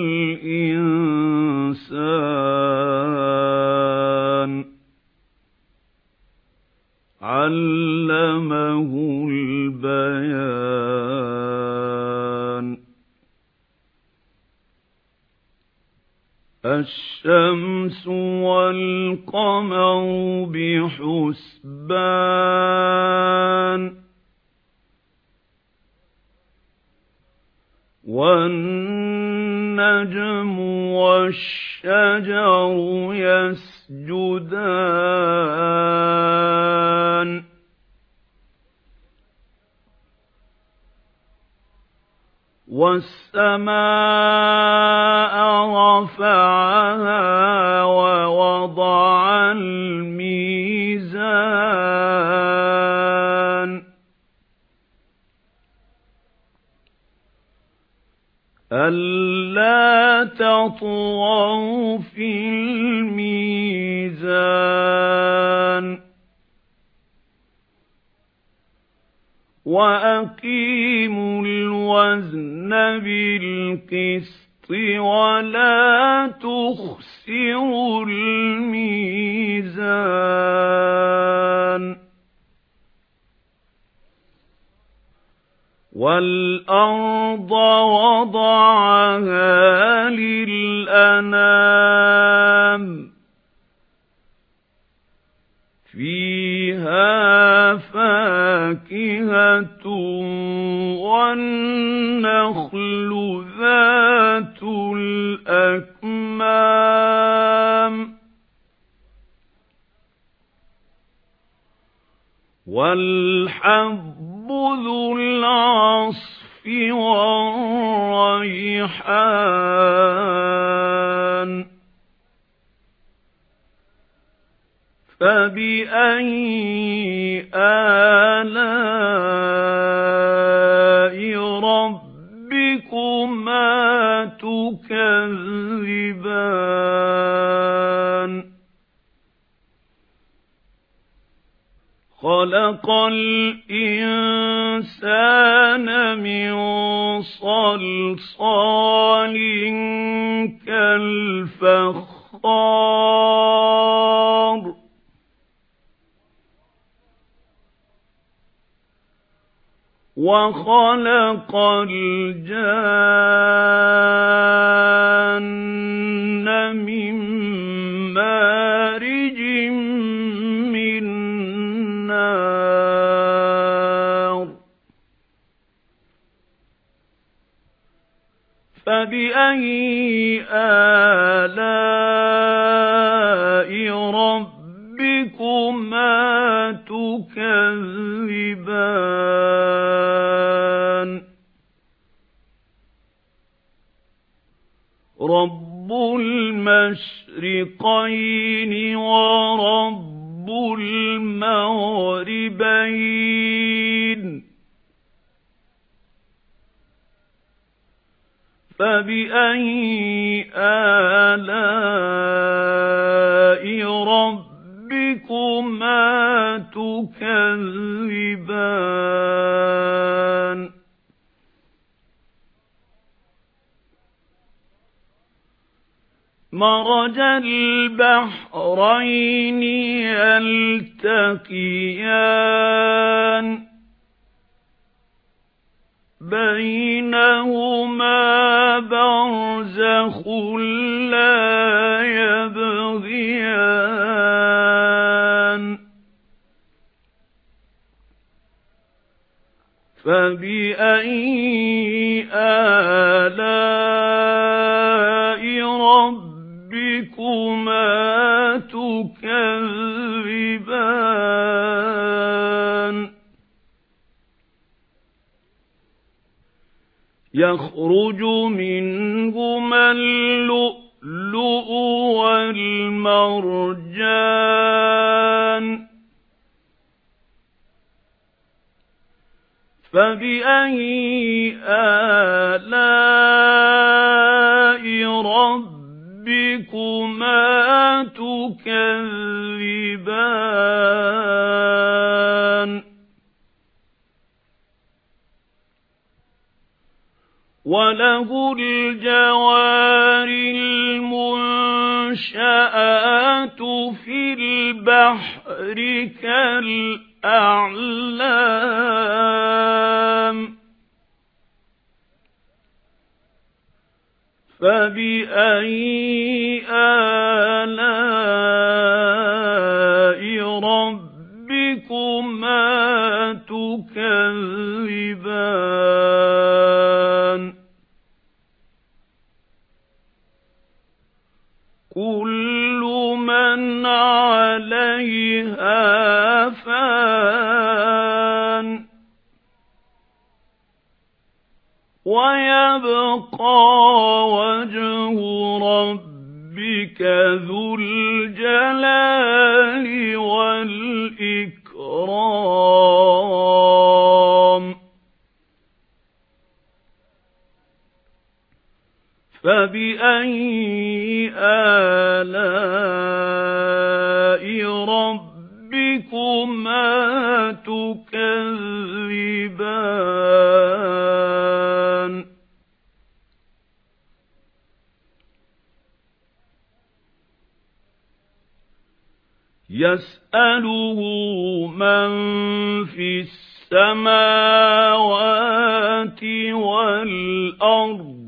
الْإِنسَانَ عَلَّمَهُ الْبَيَانَ الشَّمْسُ وَالْقَمَرُ بِحُسْبَانٍ وَالنَّجْمُ وَالشَّجَرُ يَسْجُدَانِ وَالسَّمَاءَ رَفَعَهَا وَوَضَعَ الْمِيزَانَ أَلَّا تَطْغَوْا فِي الْمِيزَانِ وَأَقِيمُوا الْوَزْنَ بِالْقِسْطِ وَلَا تُخْسِرُوا الْمِيزَانَ وَالْأَرْضَ وَضَعَهَا لِلْأَنَامِ فِيهَا فَاكِهَةٌ وَالنَّخْلُ ذَاتُ الْأَكْمَامِ وَالْحَبُّ ذُو الْعَصْفِ وَالرَّيْحَانُ فَبِأَيِّ آلَاءِ رَبِّكُمَا تُكَذِّبَانِ خَلَقَ الْإِنسَانَ مِنْ صَلْصَالٍ كَالْفَخَّارِ وَخَلَقَ الْجَانَّ مِنْ مَارِجٍ مِنْ نَارٍ فَبِأَيِّ آلَاءِ رَبِّكُمَا تُكَذِّبَانِ رَبُّ الْمَشْرِقَيْنِ وَرَبُّ المغربين فبأي آلاء ربكما تكذبان مرج البحرين يلتقيان بينهما برزخ لا يبغيان فبأي آلاء ربكما تكذبان يخرج منهما اللؤلؤ والمرجان فبأي آلاء ربكما تكذبان وله الجوار المنشآت في البحر كالأعلام فبأي آلاء ربكما تكذبان كل من عليها فان ويبقى وجه ربك ذو الجلال والإكرام فبأي آلاء ربكما تكذبان يسأله من في السماوات والأرض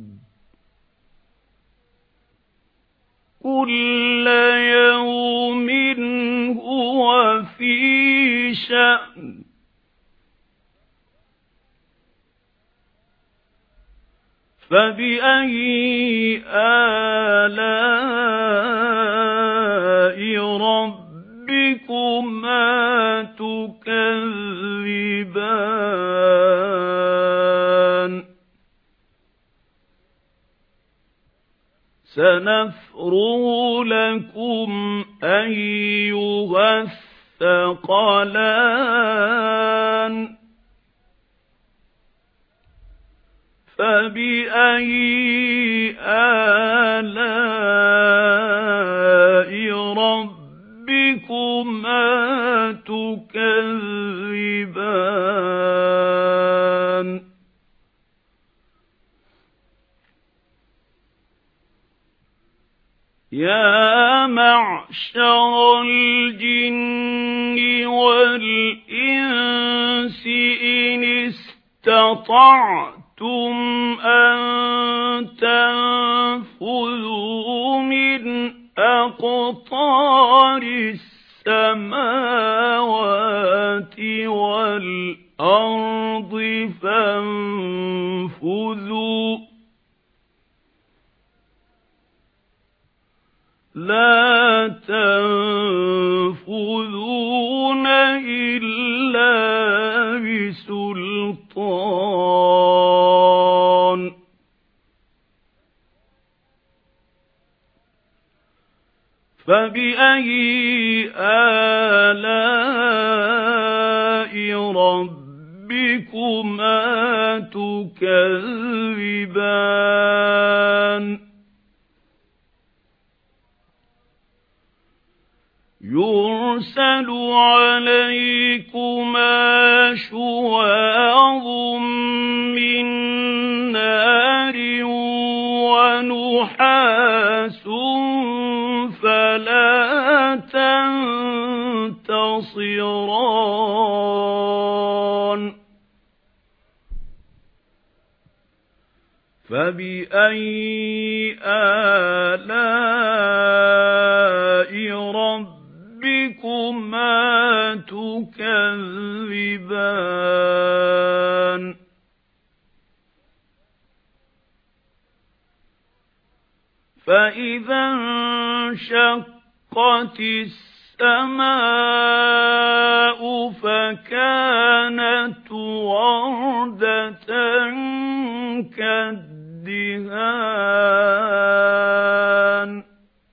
كل يوم هو في شأن فبأي آلاء ربكما تكذبان سنفرغ لكم أيها الثقلان فبأي آلاء ربكما تكذبان يا معشر الجن والإنس إن استطعتم أن تنفذوا من أقطار السماوات والأرض فانفذوا لا تنفذون إلا بسلطان فبأي آلاء ربكما تكذبان يرسل عليكما شواظ من نار ونحاس فلا تنتصران فبأي آلاء ربكما تكذبان فإذا انشقت السماء فكانت وردة كالدهان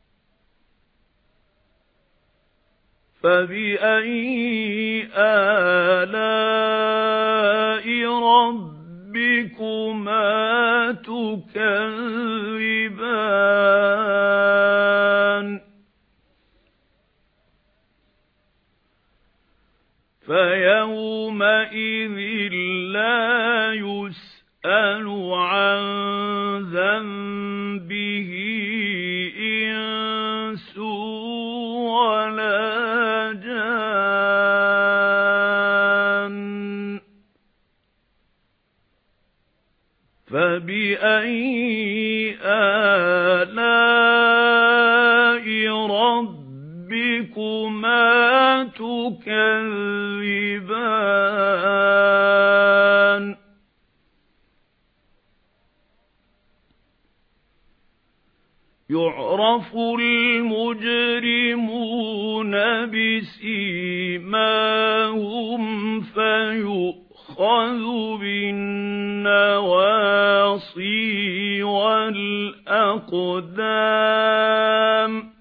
فبأي آلاء ربكما تكذبان فيومئذ لا يسأل عن ذنبه إنس ولا جان فبأي آلاء ربكما تكذبان يعرف المجرمون بسيماهم فيؤخذ بالنواصي والأقدام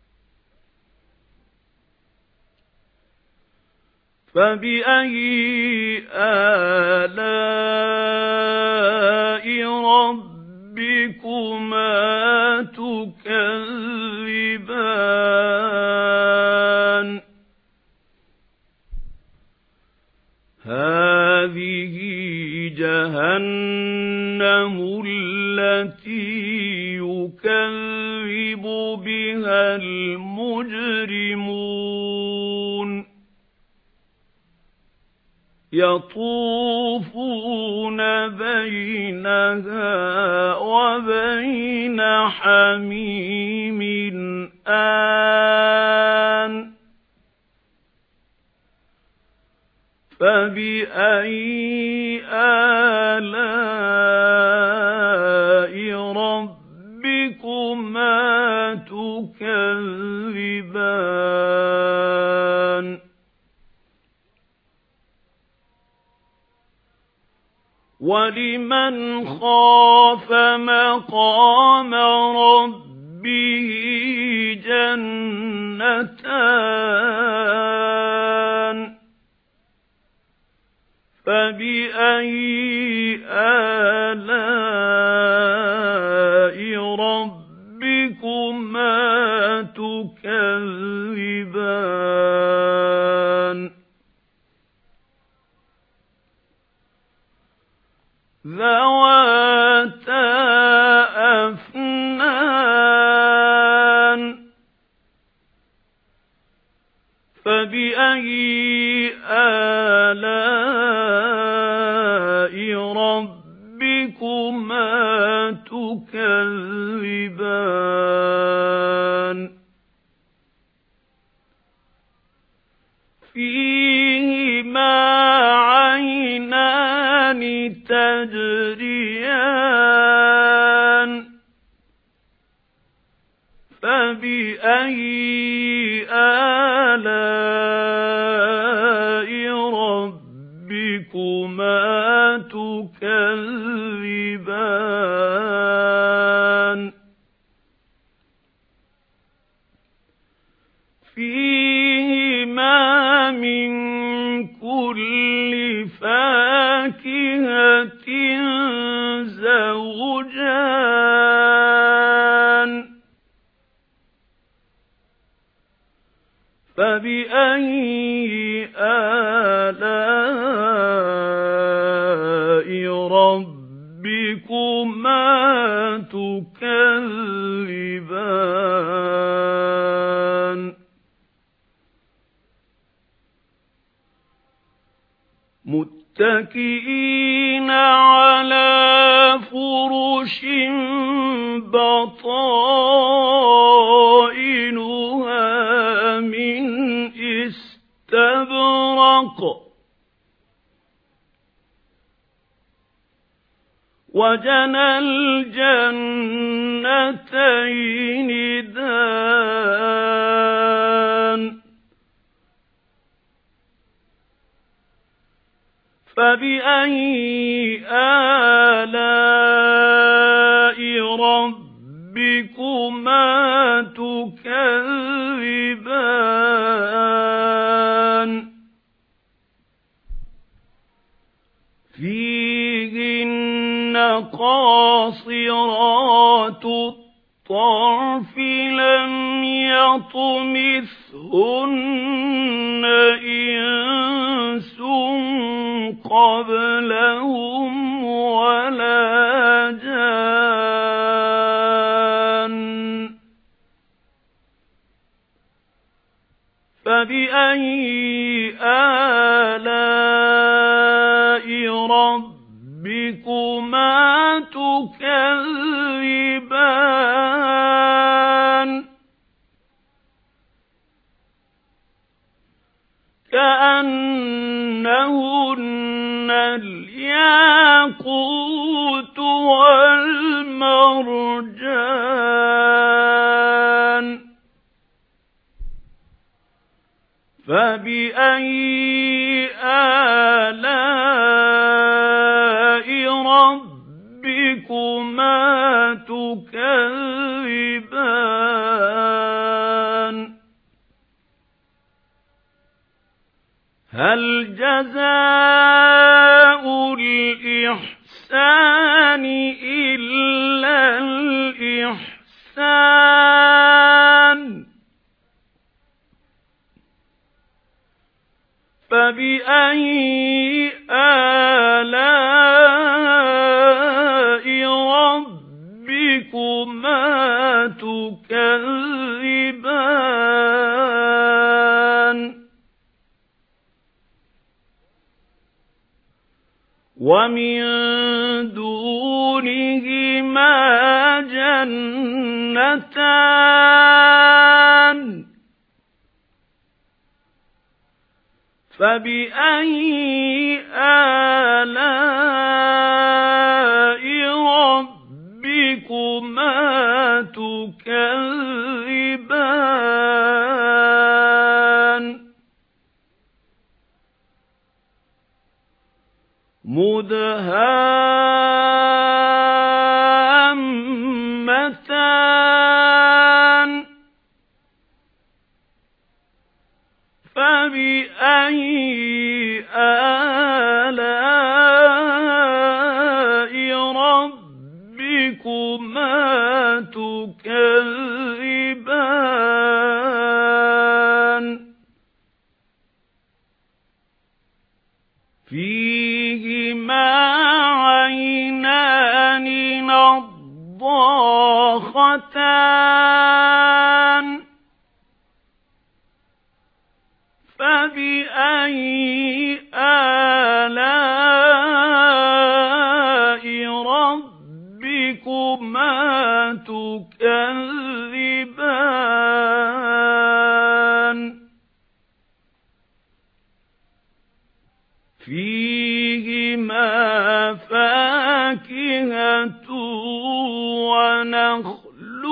فبأي آلاء ربكما تكذبان هذه جهنم التي يكذب بها المجرمون يطوفون بينها وبين حميم آن فبأي آلاء ربكما تكذبان ولمن خاف مقام ربه جنتان فبأي آلاء ربكما تكذبان ذَوَاتَا أَفْنَانٍ فَبِأَيِّ آلَاءِ رَبِّكُمَا تُكَذِّبَانِ فِيهِمَا عَيْنَانِ تَجْرِيَانِ فَبِأَيِّ آلَاءِ رَبِّكُمَا تُكَذِّبَانِ فِيهِمَا مِن كُلِّ فَاكِهَةٍ زَوْجَانِ فَبِأَيِّ آلَاءِ رَبِّكُمَا تُكَذِّبَانِ مُتَّكِئِينَ عَلَى فُرُشٍ بَطَائِنُهَا مِنْ إِسْتَبْرَقٍ وَجَنَى الْجَنَّتَيْنِ دَانٍ فَبِأَيِّ آلَاءِ رَبِّكُمَا تُكَذِّبَانِ فِيهِنَّ قَاصِرَاتُ الطَّرْفِ لَمْ يَطْمِثْهُنَّ إِنسٌ قَبْلَهُمْ وَلَا جَانٌّ فَبِأَيِّ آلَاءِ رَبِّكُمَا تُكَذِّبَانِ كَأَنَّهُنَّ الْيَاقُوتُ وَالْمَرْجَانُ فَبِأَيِّ آلَاءِ رَبِّكُمَا تُكَذِّبَانِ هَلْ جَزَاءُ الْإِحْسَانِ إِلَّا الْإِحْسَانُ فَبِأَيِّ آلَاءِ رَبِّكُمَا تُكَذِّبَانِ وَمِن دُونِهِمَا جَنَّتَانِ فَبِأَيِّ آلَاءِ رَبِّكُمَا تُكَذِّبَانِ مُدْهَامَّتَانِ فَبِأَيِّ آلَاءِ رَبِّكُمَا تُكَذِّبَانِ فِيهِمَا عَيْنَانِ الضاختان فبأي آلاء ربكما تكذبان فيهما فاكهة ونخل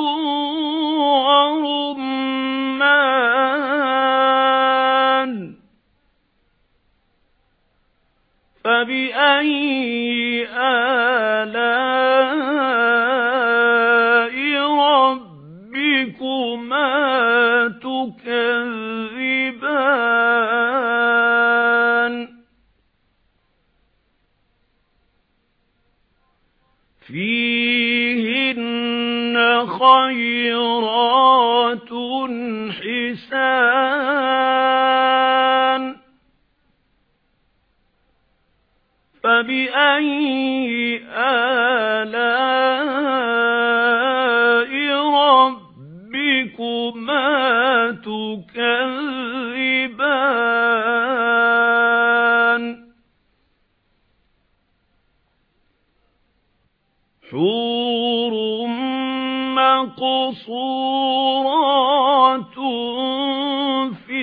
ورمان فبأي آلاء ربكما تكذبان فيهن خيرات حسان فبأي آلاء ربكما تكذبان حور مقصورات في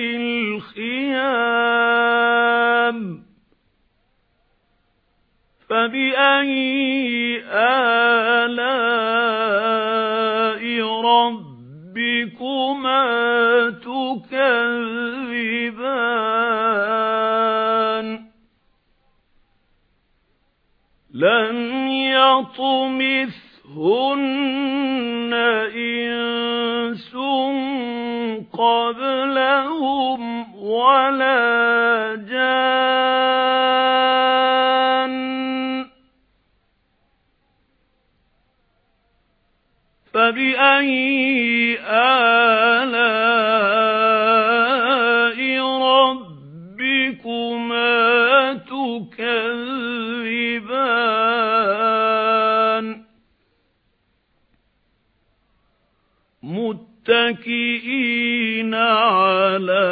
الخيام فبأي آلاء ربكما تكذبان لم يطمثهن إنس قبلهم ولا جان فبأي آلاء ربكما تكذبان متكئين على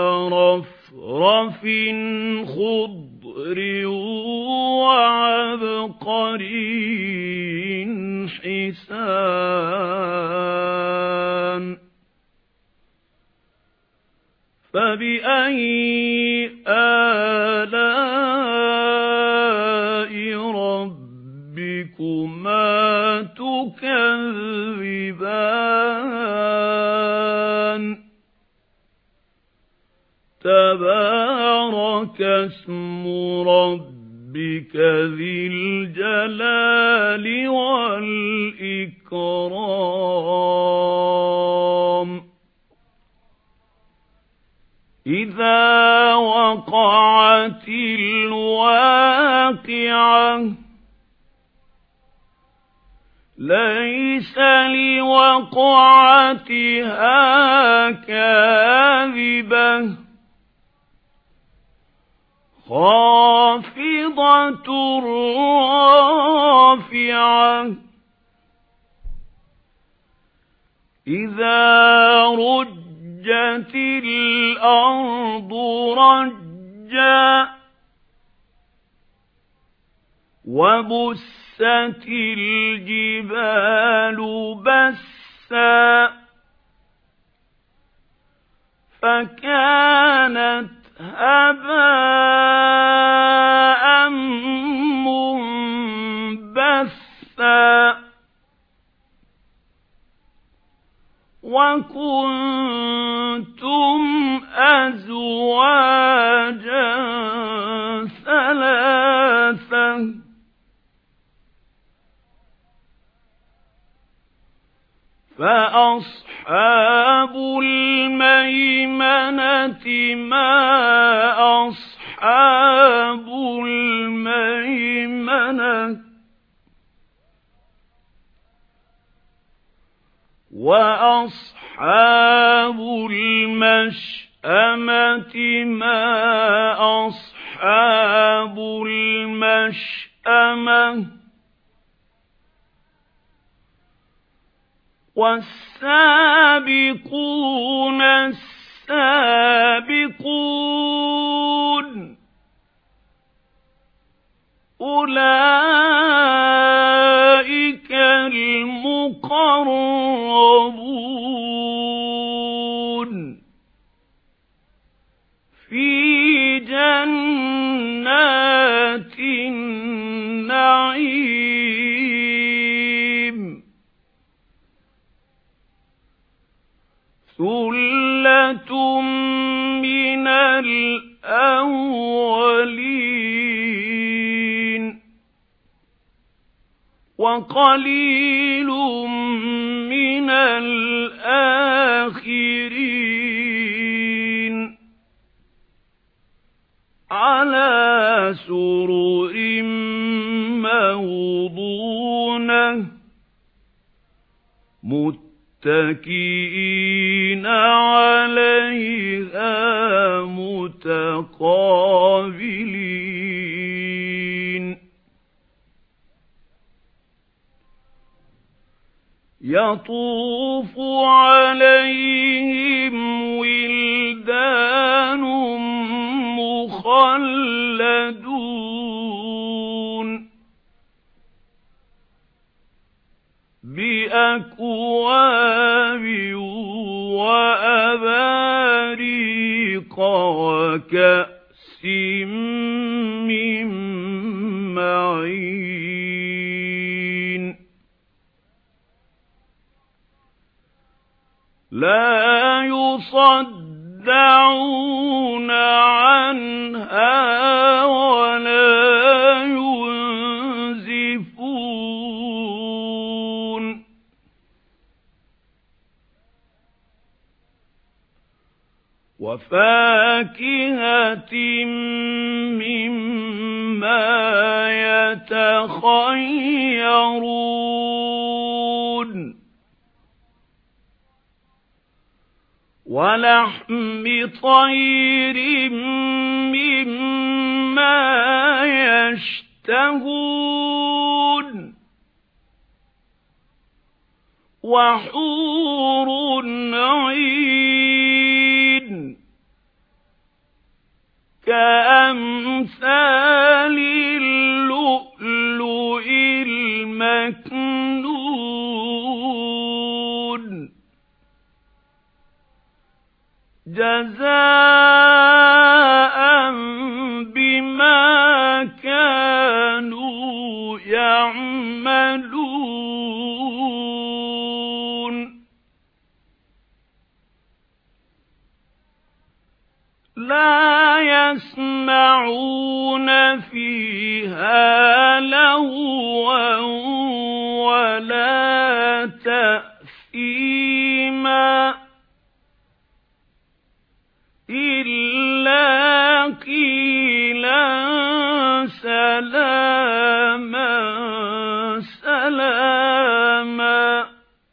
رفرف خضر وعبقري حسان فبأي آلاء ربكما تكذبان تبارك اسم ربك ذي الجلال والإكرام إذا وقعت الواقعة ليس لوقعتها كاذبة خافضة رافعة إذا رجت الأرض رجا وبست الجبال بسا فكانت هباء منبثا وكنتم أزواجا ثلاثة فأصحاب الميمنة ما أصحاب الميمنة وأصحاب المشأمة ما أصحاب المشأمة والسابقون السابقون أولئك المقربون في جنات النعيم ثُلَّةٌ مِنَ الْأَوَّلِينَ وَقَلِيلٌ مِنَ الْآخِرِينَ عَلَى سُرُرٍ مَّوْضُونَةٍ مُتَّكِئِينَ عَلَيْهَا مُتَقَابِلِينَ يَطُوفُ عَلَيْهِمْ وِلْدَانٌ مُّخَلَّدُونَ بِأَكْوَابٍ وَأَبَارِيقَ وَكَأْسٍ مِّن مَّعِينٍ لَّا يُصَدَّعُونَ عَنْهَا وَلَا يُنزِفُونَ وَفَاكِهَةٍ مِّمَّا يَتَخَيَّرُونَ وَلَحْمِ طَيْرٍ مِّمَّا يَشْتَهُونَ وَحُورٌ عِينٌ كَأَمْثَالِ اللُّؤْلُؤِ الْمَكْنُونِ جَزَاءً بِمَا كَانُوا يَعْمَلُونَ لَا يَسْمَعُونَ فِيهَا لَغْوًا وَلَا تَأْثِيمًا إِلَّا قِيلًا سَلَامًا سَلَامًا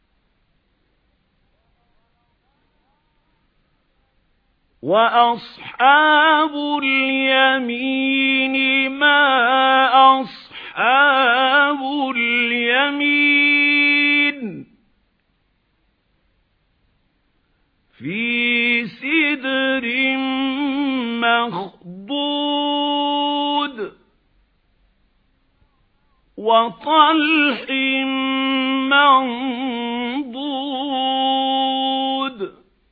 وَأَصْحَابُ الْيَمِينِ مَا أَصْحَابُ الْيَمِينِ فِي سِدْرٍ مَّخْضُودٍ وَطَلْحٍ مَّنضُودٍ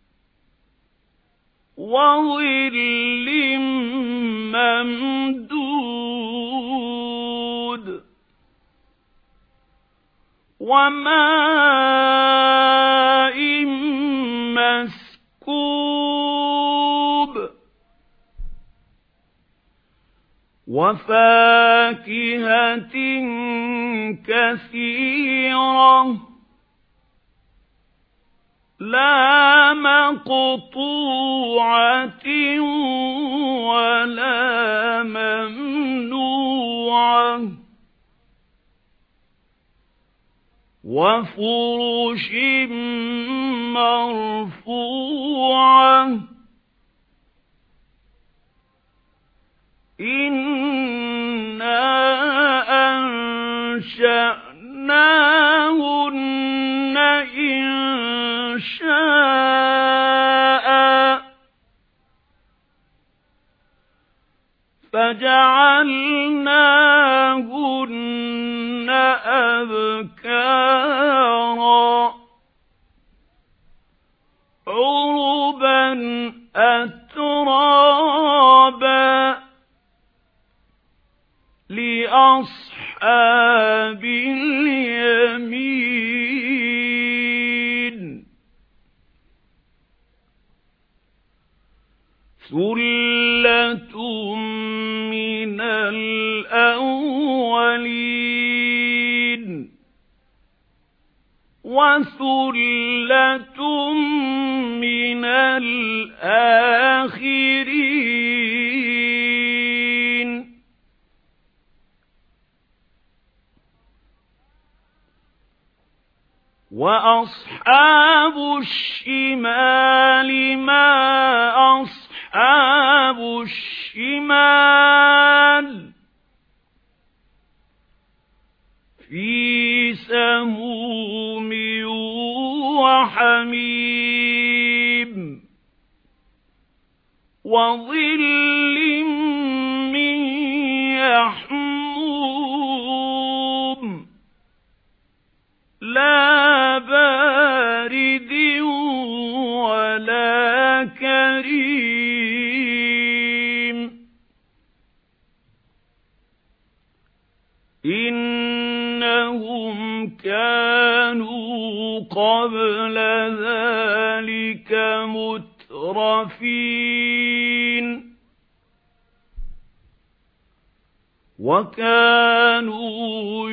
وَظِلٍّ مَّمْدُودٍ وَمَاءٍ مَّسْكُوبٍ وَفَاكِهَةٍ كَثِيرَةٍ لَّا مَقْطُوعَةٍ وَلَا مَمْنُوعَةٍ وَفُرُشٍ مَّرْفُوعَةٍ إِنَّا أَنشَأْنَاهُنَّ إِن شاء فجعلناهن أبكارا عربا أترابا لأصحاب اليمين ثُلَّةٌ من الأولين وثلة من الآخرين وأصحاب الشمال ما أصحاب الشمال في سموم وحميم وظل من يحموم لا بارد ولا كريم إنهم كانوا قبل ذلك مترفين وكانوا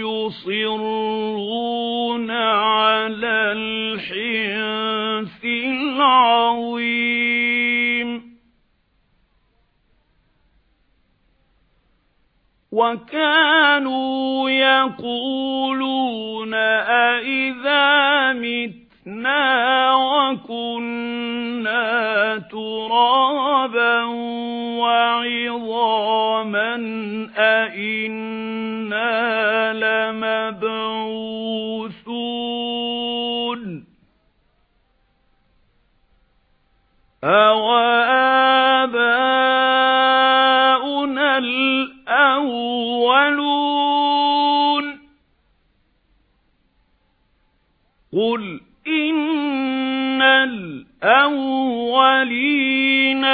يصرون على الحنث العظيم وكانوا يقولون أئذا متنا وكنا ترابا وعظاما أئنا لمبعوثون أَوَآبَاؤُنَا الْأَوَّلُونَ قُلْ إِنَّ الْأَوَّلِينَ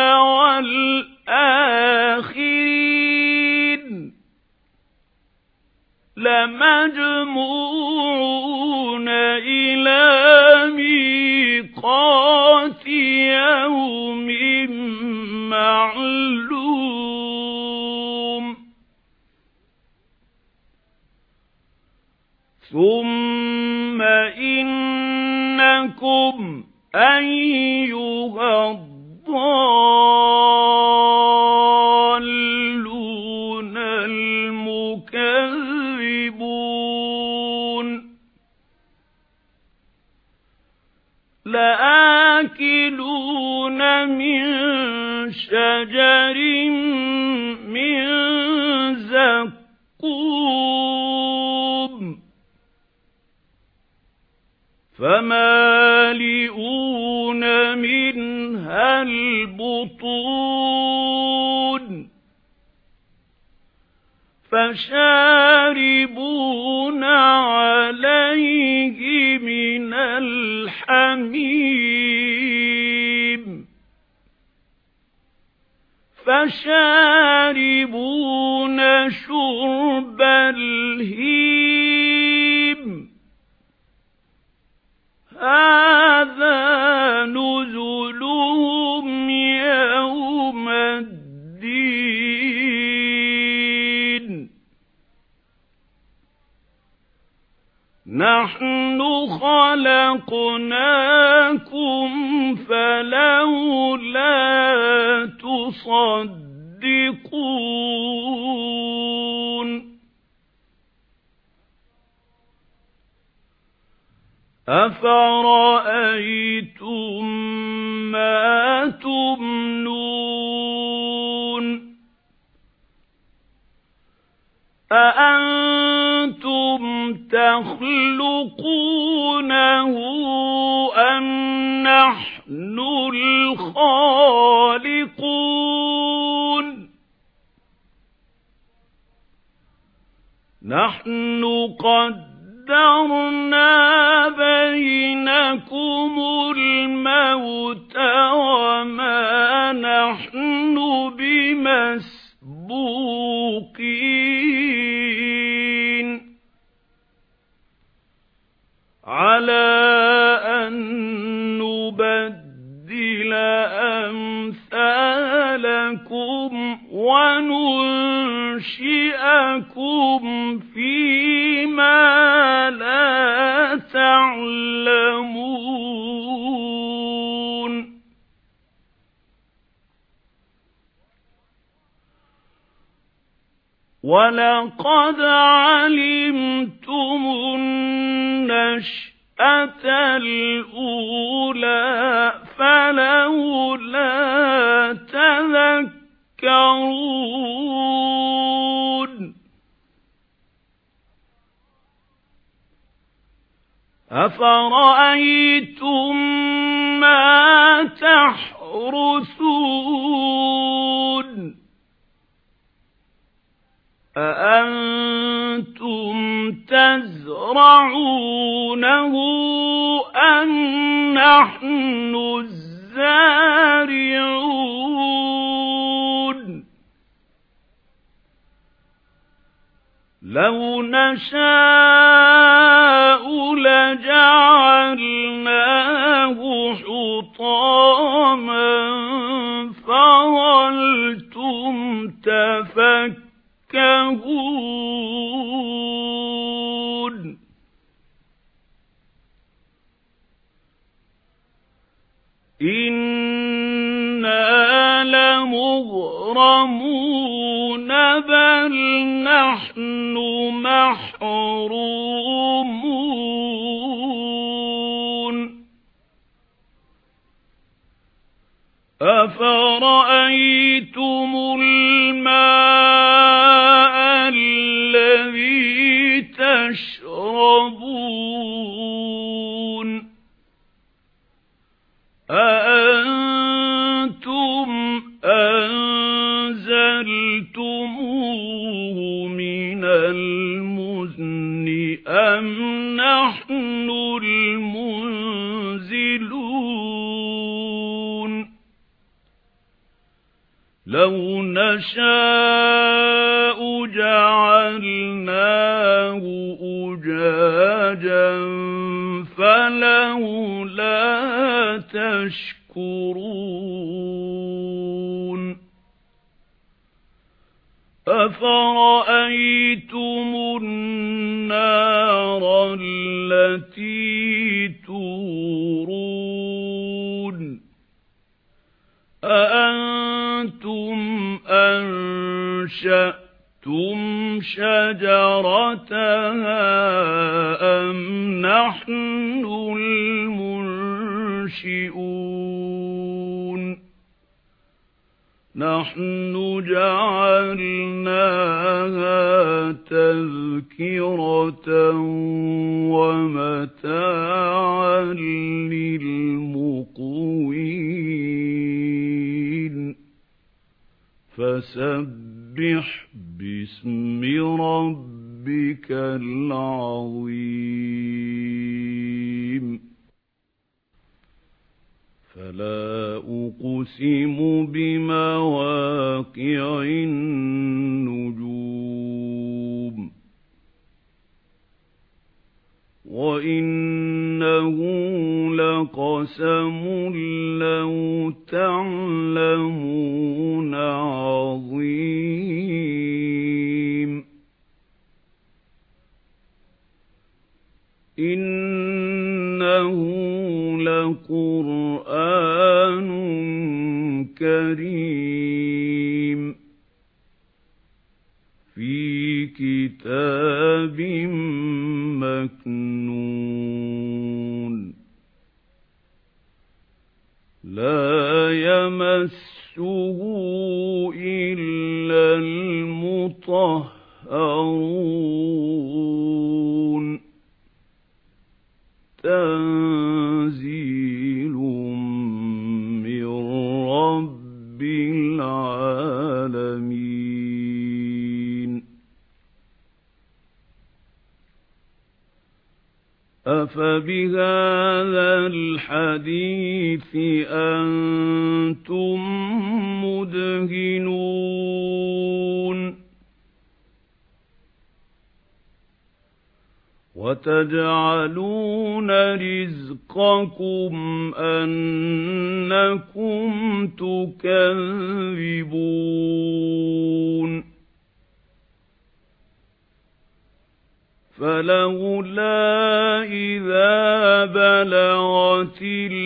وَالْآخِرِينَ لَمَجْمُوعُونَ إِلَى مِيقَاتِ يَوْمٍ مَّعْلُومٍ ثُمَّ إِنَّكُمْ أَيُّهَا الضَّالُّونَ الْمُكَذِّبُونَ لَآكِلُونَ مِن شَجَرٍ مِّن زَقُّومٍ فَمَالِئُونَ مِنْهَا الْبُطُونَ فَشَارِبُونَ عَلَيْهِ مِنَ الْحَمِيمِ فَشَارِبُونَ شُرْبَ الْهِيمِ هَذَا نُزُلُهُمْ يَوْمَ الدِّينِ نَحْنُ خَلَقْنَاكُمْ فَلَوْلَا تُصَدِّقُونَ أَفَرَأَيْتُم مَّا تُمْنُونَ أَأَنتُمْ تَخْلُقُونَهُ أَمْ الخالقون نحن قدرنا بينكم الموت وما نحن بمسبوقين على أن نبدل أمثالكم وننشئكم فيما لا تعلمون وَلَقَدْ عَلِمْتُمُ النَّشْأَةَ الْأُولَى فَلَوْلَا تَذَكَّرُونَ أَفَرَأَيْتُم مَّا تَحْرُثُونَ أَأَنتُمْ تَزْرَعُونَهُ أَمْ نَحْنُ الزَّارِعُونَ لَوْ نَشَاءُ لَجَعَلْنَاهُ حُطَامًا فَظَلْتُمْ تَفَكَّهُونَ إِنَّا لَمُغْرَمُونَ بَلْ نَحْنُ مَحْرُومُونَ أَفَرَأَيْتُمُ الْمَاءَ الَّذِي تَشْرَبُونَ أَأَنتُمْ أَنزَلْتُمُوهُ مِنَ الْمُزْنِ أَمْ نَحْنُ الْمُنزِلُونَ لَوْ نَشَاءُ جَعَلْنَاهُ أُجَاجًا فَلَوْلَا تَشْكُرُونَ أَفَرَأَيْتُمُ النَّارَ الَّتِي تُورُونَ أَأَنتُمْ أَنشَأْتُمْ شَجَرَتَهَا أَمْ نَحْنُ الْمُنشِئُونَ نَحْنُ جَعَلْنَاهَا تَذْكِرَةً وَمَتَاعًا لِلْمُقْوِينَ فَسَبِّحْ بِاسْمِ رَبِّكَ الْعَظِيمِ فَلَا أُقْسِمُ بِمَوَاقِعِ النُّجُومِ وَإِنَّهُ لَقَسَمٌ لَّوْ تَعْلَمُونَ عَظِيمٌ إِنَّهُ لَقُرْآنٌ كَرِيمٌ فِي كِتَابٍ مَّكْنُونٍ لَّا يَمَسُّهُ إِلَّا الْمُطَهَّرُونَ تَنزِيلٌ أفبهذا الحديث أنتم مدهنون وتجعلون رزقكم أنكم تكذبون فلولا إذا بلغت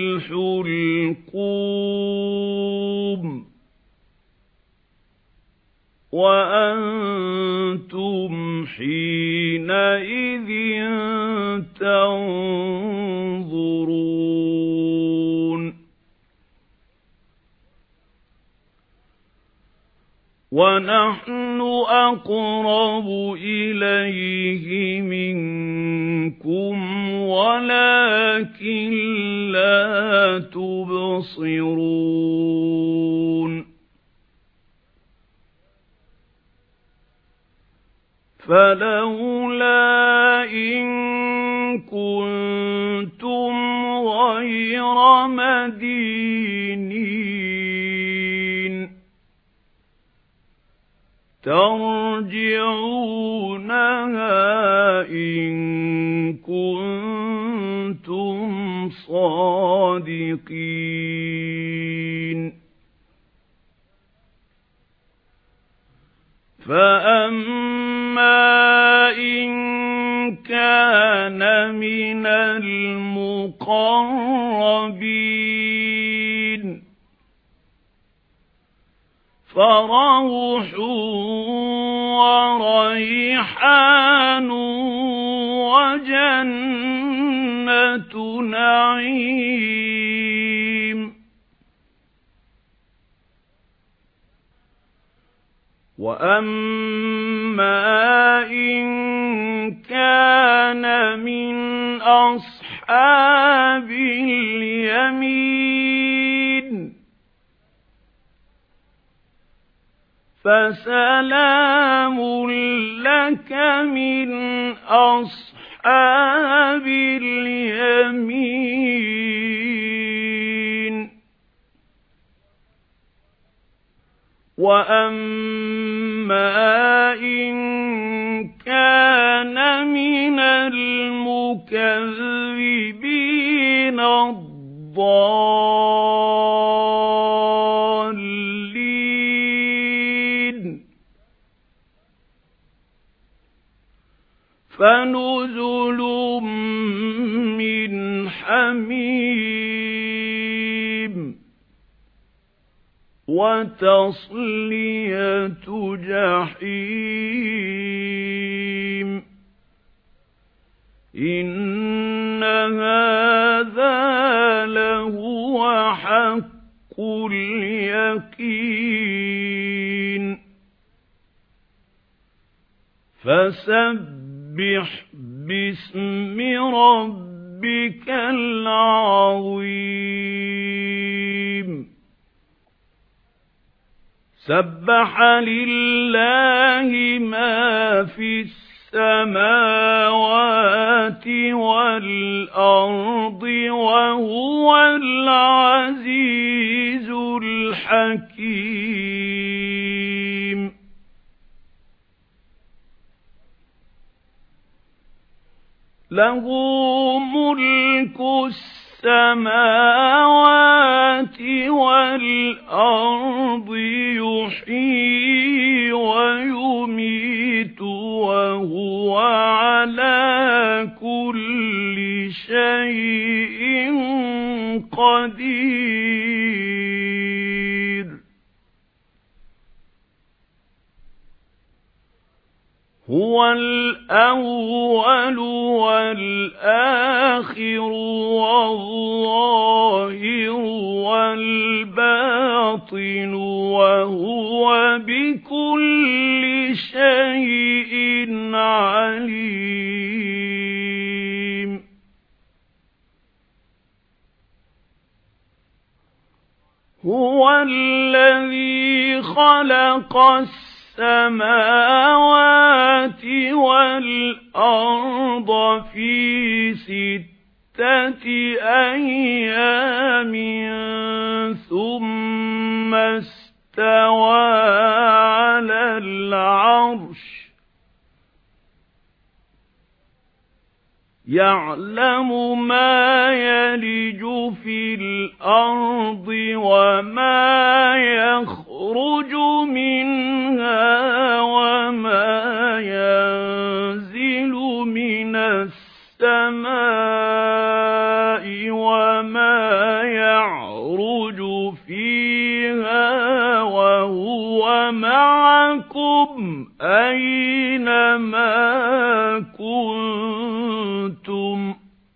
الحلقوم وأنتم حينئذ تنظرون ونحن أقرب إليه منكم ولكن لا تبصرون فلولا إن كنتم غير مدينين ترجعونها إن كنتم صادقين فأما إن كان من المقربين فروح وريحان وجنة نعيم وأما إن كان من أصحاب اليمين فسلام لك من أصحاب اليمين وأما إن كان من المكذبين الضالين فنزل من حميم وتصلية جحيم إن هذا لهو حق اليقين فسبح باسم ربك العظيم سبح لله ما في السماوات والأرض وهو العزيز الحكيم له ملك السماوات والأرض يحيي ويميت وهو على كل شيء قدير هو الأول والآخر والظاهر والباطن وهو بكل شيء عليم هو الذي خلق السماوات السماوات والأرض في ستة أيام ثم استوى على العرش يعلم ما يلج في الأرض وما يخرج منها وما ينزل من السماء وما يعرج فيها وهو معكم أينما كنتم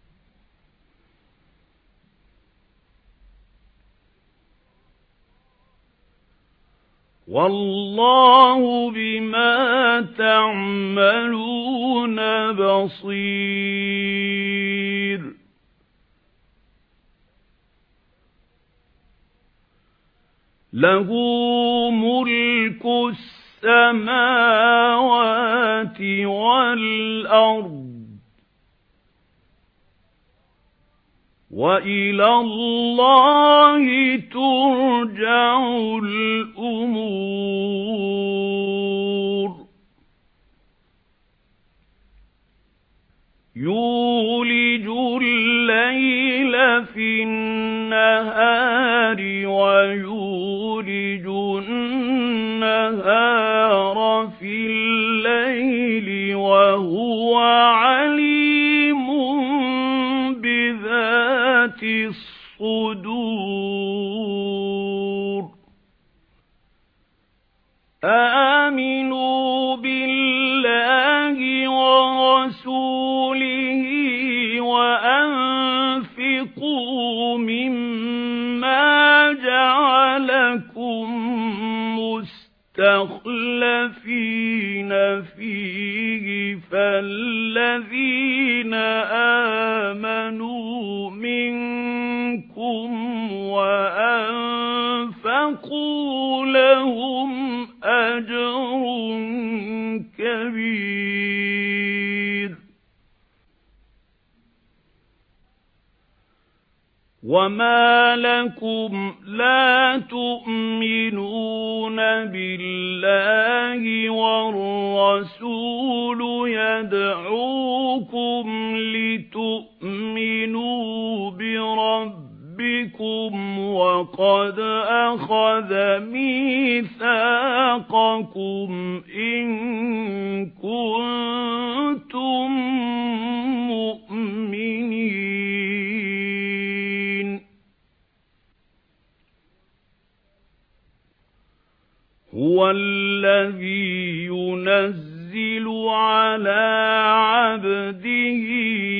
والله بما تعملون بصير له ملك السماوات والأرض وإلى الله ترجع الأمور يولج الليل في النهار ويولج النهار في الليل وهو عليم بذات الصدور آمنوا بالله ورسوله وأنفقوا مما جعلكم مستخلفين فيه فالذين آمنوا منكم وأنفقوا لهم أجر كبير وما لكم لا تؤمنون بالله والرسول يدعوكم لتؤمنوا بربكم وقد أخذ ميثاقكم إن كنتم مؤمنين هو الذي ينزل على عبده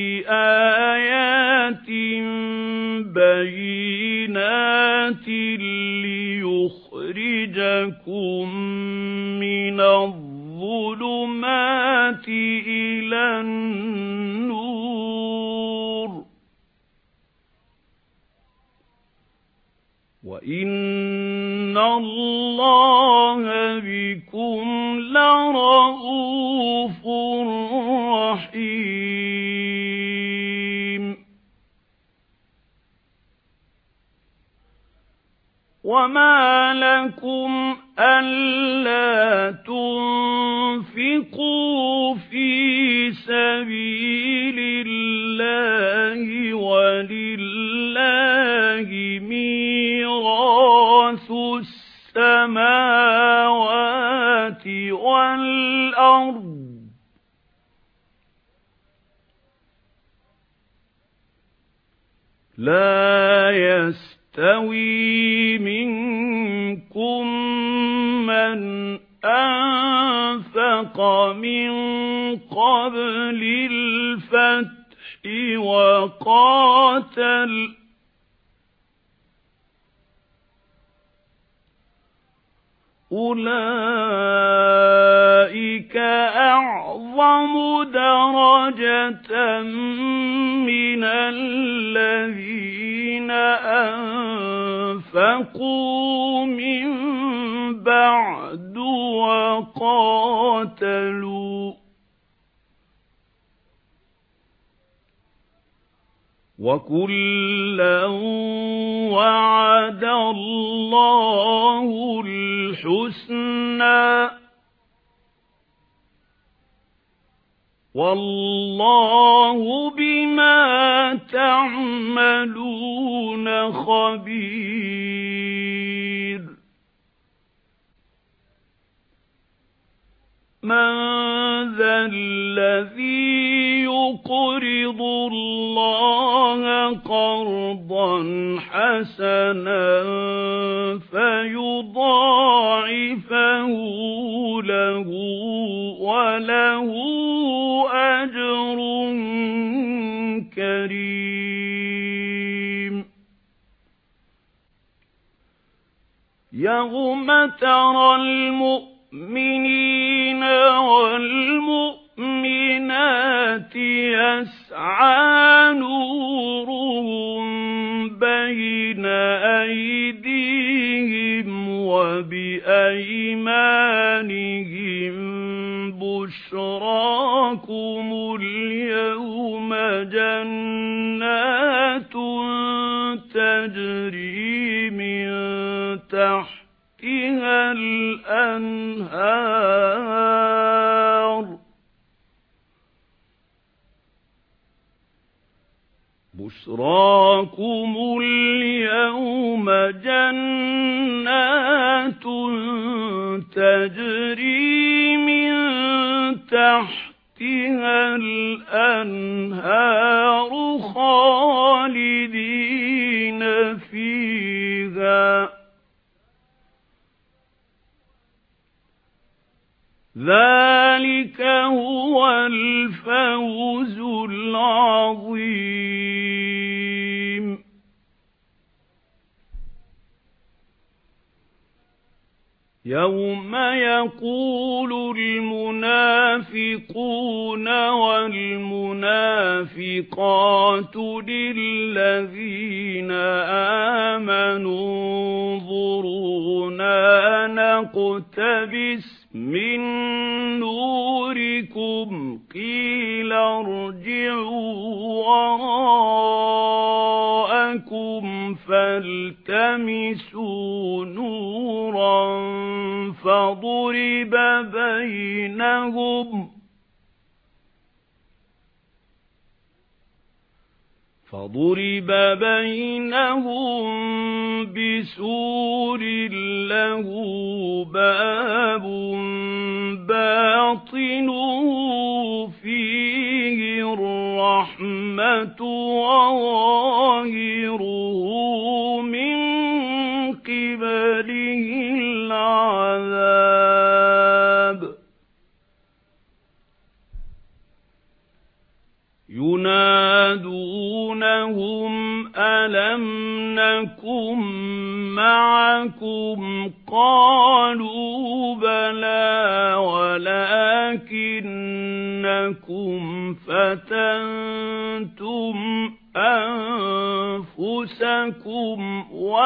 آيات بينات ليخرجكم من الظلمات إلى النور وإن الله بكم لرءوف رحيم وما لكم ألا تنفقوا في سبيل الله ولله ميراث السماوات والأرض لا يستوي منكم من أنفق من قبل الفتح وقاتل أولئك أعظم درجة من الذين أنفقوا من بعد وقاتلوا وَكُلًّا وَعَدَ اللَّهُ الْحُسْنَى وَاللَّهُ بِمَا تَعْمَلُونَ خَبِيرٌ مَنْ ذَا الَّذِي يُقْرِضُ اللَّهَ قَرْضًا حَسَنًا فَيُضَاعِفَهُ لَهُ وَلَهُ أَجْرٌ كَرِيمٌ يَوْمَ تَرَى الْمُؤْمِنِينَ وَالْمُؤْمِنَاتِ يَسْعَىٰ نُورُهُم بَيْنَ أَيْدِيهِمْ وَبِأَيْمَانِهِمْ بُشْرَاكُمُ الْيَوْمَ جَنَّاتٌ تَجْرِي مِن تَحْتِهَا الْأَنْهَارُ بُشْرَاكُمُ الْيَوْمَ جَنَّاتٌ تَجْرِي مِن تَحْتِهَا الْأَنْهَارُ خَالِدِينَ فِيهَا ذَلِكَ هُوَ الْفَوْزُ الْعَظِيمُ يَوْمَ يَقُولُ الْمُنَافِقُونَ وَالْمُنَافِقَاتُ لِلَّذِينَ آمَنُوا انظُرُونَا نَقْتَبِسْ مِن نُّورِكُمْ قِيلَ ارْجِعُوا وَرَاءَكُمْ فَالْتَمِسُوا نُورًا فَضُرِبَ بَيْنَهُمْ فَضُرِبَ بَيْنَهُم بِسُورٍ لَّهُ بَابٌ بَاطِنُهُ فِيهِ الرَّحْمَةُ وَظَاهِرُهُ مِن قِبَلِهِ الْعَذَابُ يُنَادُونَهُمْ أَلَمْ نَكُن مَّعَكُمْ قَالُوا بَلَىٰ وَلَٰكِنَّكُمْ فَتَنتُمْ أَنفُسَكُمْ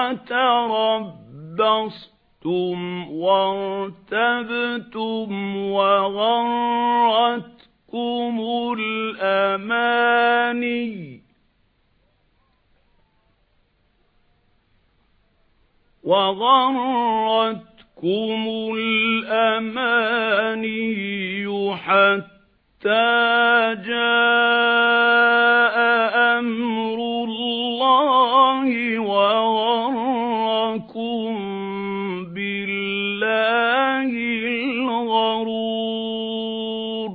وَتَرَبَّصْتُمْ وَارْتَبْتُمْ وَغَرَّتْكُمُ الْأَمَانِيُّ وَغَرَّتْكُمُ الْأَمَانِيُّ حَتَّى جَاءَ أَمْرُ اللَّهِ وَغَرَّكُم بِاللَّهِ الْغَرُورُ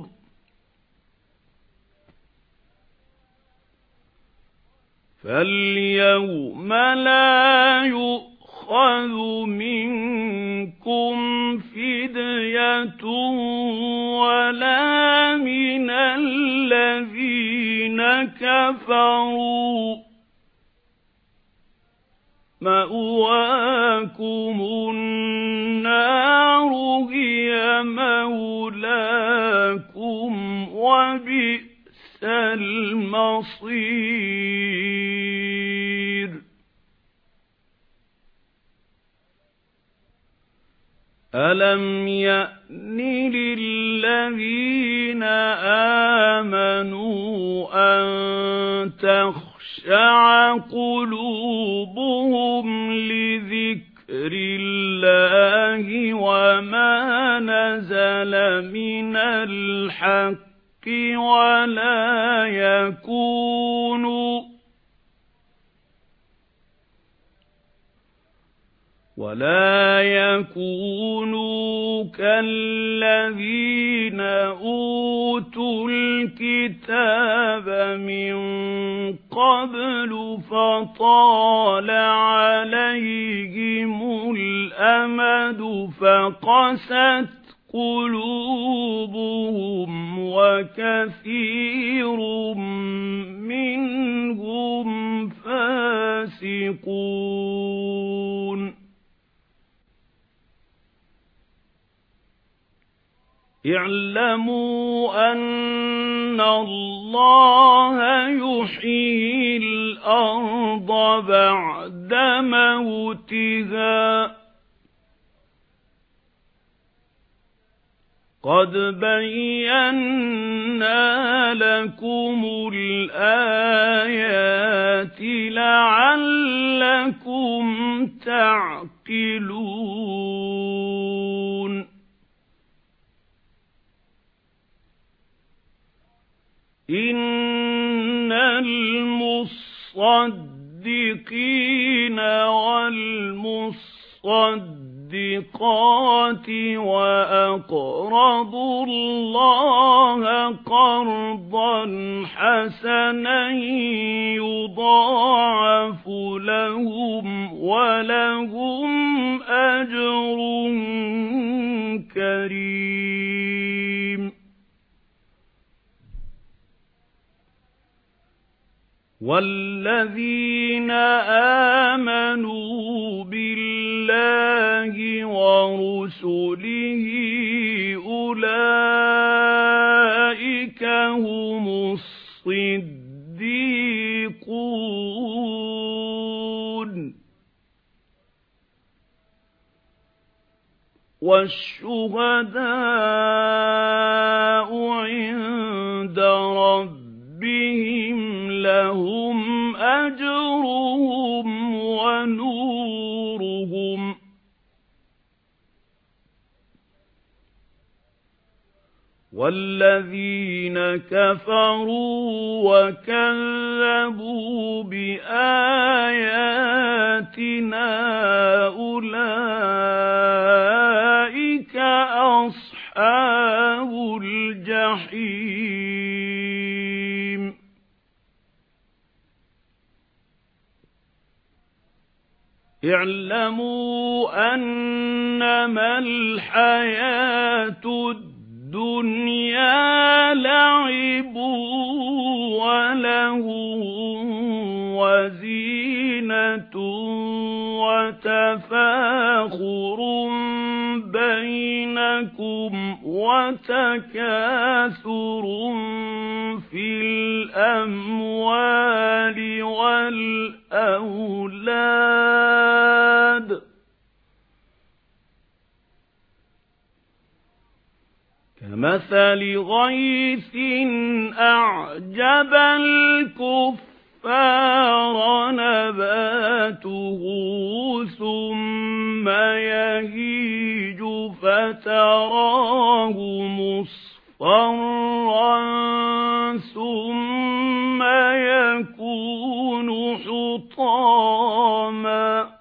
فَالْيَوْمَ لَا يُؤْخَذُ مِنكُمْ فِدْيَةٌ وَلَا مِنَ الَّذِينَ كَفَرُوا مَأْوَاكُمُ النَّارُ هِيَ مَوْلَاكُمْ وَبِئْسَ الْمَصِيرُ أَلَمْ يَأْنِ لِلَّذِينَ آمَنُوا أَن تَخْشَعَ قُلُوبُهُمْ لِذِكْرِ اللَّهِ وَمَا نَزَلَ مِنَ الْحَقِّ وَلَا يَكُونُوا وَلَا يَكُونُوا كَالَّذِينَ أُوتُوا الْكِتَابَ مِنْ قَبْلُ فَطَالَ عَلَيْهِمُ الْأَمَدُ فَقَسَتْ قُلُوبُهُمْ وَكَثِيرٌ مِنْهُمْ فَاسِقُونَ اعْلَمُوا أَنَّ اللَّهَ يُحْيِي الْأَرْضَ بَعْدَ مَوْتِهَا قَدْ بَيَّنَّا لَكُمُ الْآيَاتِ لَعَلَّكُمْ تَعْقِلُونَ إِنَّ الْمُصَّدِّقِينَ وَالْمُصَّدِّقَاتِ وَأَقْرَضُوا اللَّهَ قَرْضًا حَسَنًا يُضَاعَفُ لَهُمْ وَلَهُمْ أَجْرٌ كَرِيمٌ وَالَّذِينَ آمَنُوا بِاللَّهِ وَرُسُلِهِ أُولَئِكَ هُمُ الصِّدِّيقُونَ وَالشُّهَدَاءُ عِندَ رَبِّهِمْ لَهُمْ أَجْرُهُمْ وَنُورُهُمْ وَالَّذِينَ كَفَرُوا وَكَذَّبُوا بِآيَاتِنَا أُولَئِكَ أَصْحَابُ الْجَحِيمِ اعْلَمُوا أَنَّمَا الْحَيَاةُ الدُّنْيَا لَعِبٌ وَلَهْوٌ وَزِينَةٌ وَتَفَاخُرٌ بَيْنَكُمْ وَتَكَاثُرٌ فِي الْأَمْوَالِ وَالْأَوْلَادِ كَمَثَلِ غَيْثٍ أَعْجَبَ الْكُفَّارَ نَبَاتُهُ ثُمَّ يَهِيجُ فَتَرَاهُ مُصْفَرًّا ثُمَّ يَكُونُ حُطَامًا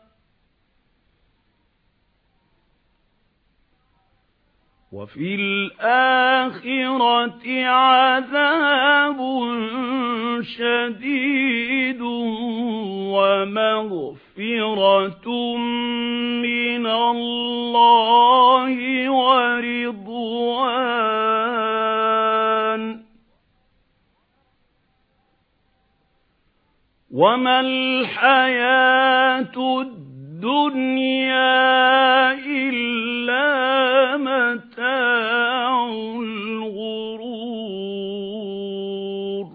وَفِي الْآخِرَةِ عَذَابٌ شَدِيدٌ وَمَغْفِرَةٌ مِنَ اللَّهِ وَرِضْوَانٌ وَمَا الْحَيَاةُ الدُّنْيَا إِلَّا مَتَاعُ الْغُرُورِ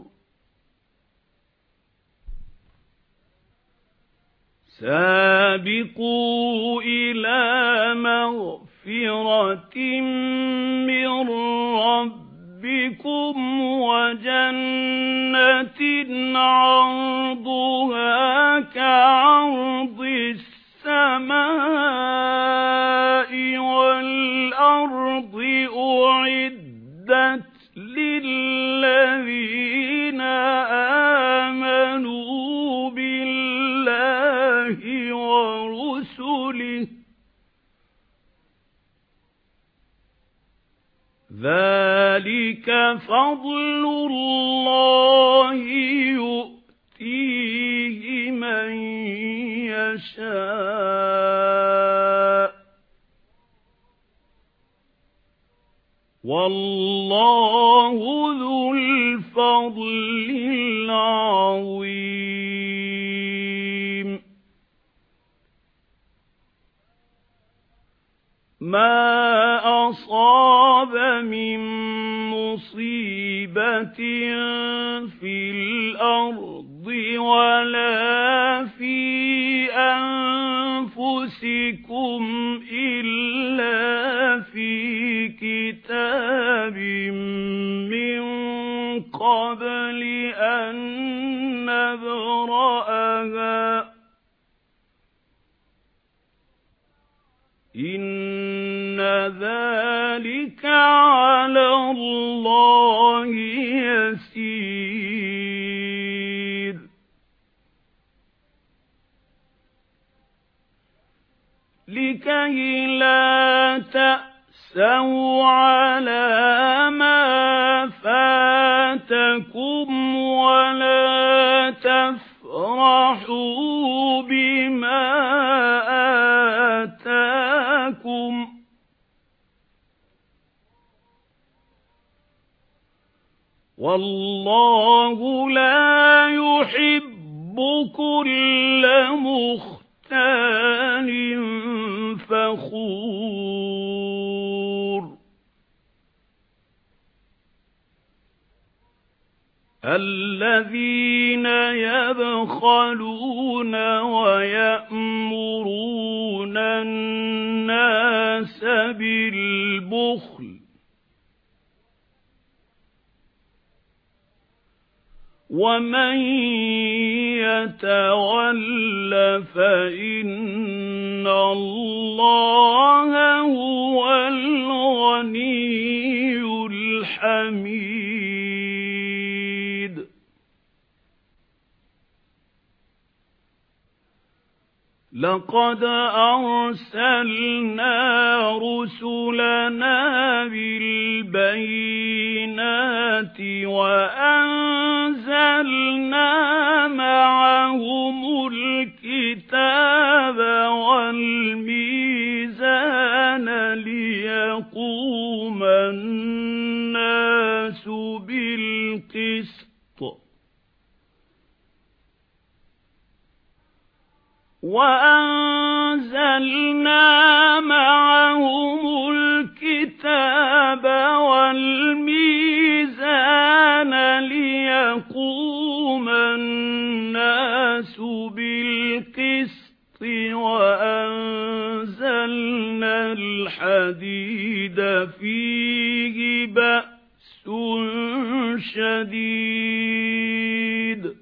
سَابِقُوا إِلَى مَغْفِرَةٍ مَغْفِرَةٍ مِّن رَّبِّكُمْ وَجَنَّةٍ عَرْضُهَا كَعَرْضِ السَّمَاءِ وَالْأَرْضِ أُعِدَّتْ لِلَّذِينَ آمَنُوا بِاللَّهِ وَرُسُلِهِ ذَلِكَ فَضْلُ اللَّهِ يُؤْتِيهِ مَن يَشَاءُ وَاللَّهُ ذُو الْفَضْلِ الْعَظِيمِ مَا أَصَابَ مِن مُّصِيبَةٍ فِي الْأَرْضِ وَلَا فِي أَنفُسِكُمْ إِلَّا فِي كِتَابٍ مِّن قَبْلِ أَن نَّبْرَأَهَا إِنَّ ذَلِكَ عَلَى اللَّهِ يَسِيرٌ لِكَيْ لَا تَأْسَوْا عَلَى مَا فَاتَكُمْ وَلَا تَفْرَحُوا بِمَا آتَاكُمْ وَاللَّهُ لَا يُحِبُّ كُلَّ مُخْتَالٍ فَخُورٍ الَّذِينَ يَبْخَلُونَ وَيَأْمُرُونَ النَّاسَ بِالْبُخْلِ وَمَن يَتَوَلَّ فَإِنَّ اللَّهَ هُوَ الْغَنِيُّ الْحَمِيدُ لَقَدْ أَرْسَلْنَا رُسُلَنَا بِالْبَيِّنَاتِ وَأَنزَلْنَا مَعَهُمُ الْكِتَابَ وَالْمِيزَانَ لِيَقُومَ النَّاسُ بِالْقِسْطِ وَأَنزَلْنَا مَعَهُمُ الْكِتَابَ وَالْمِيزَانَ لِيَقُومَ النَّاسُ بِالْقِسْطِ وَأَنزَلْنَا الْحَدِيدَ فِيهِ بَأْسٌ شَدِيدٌ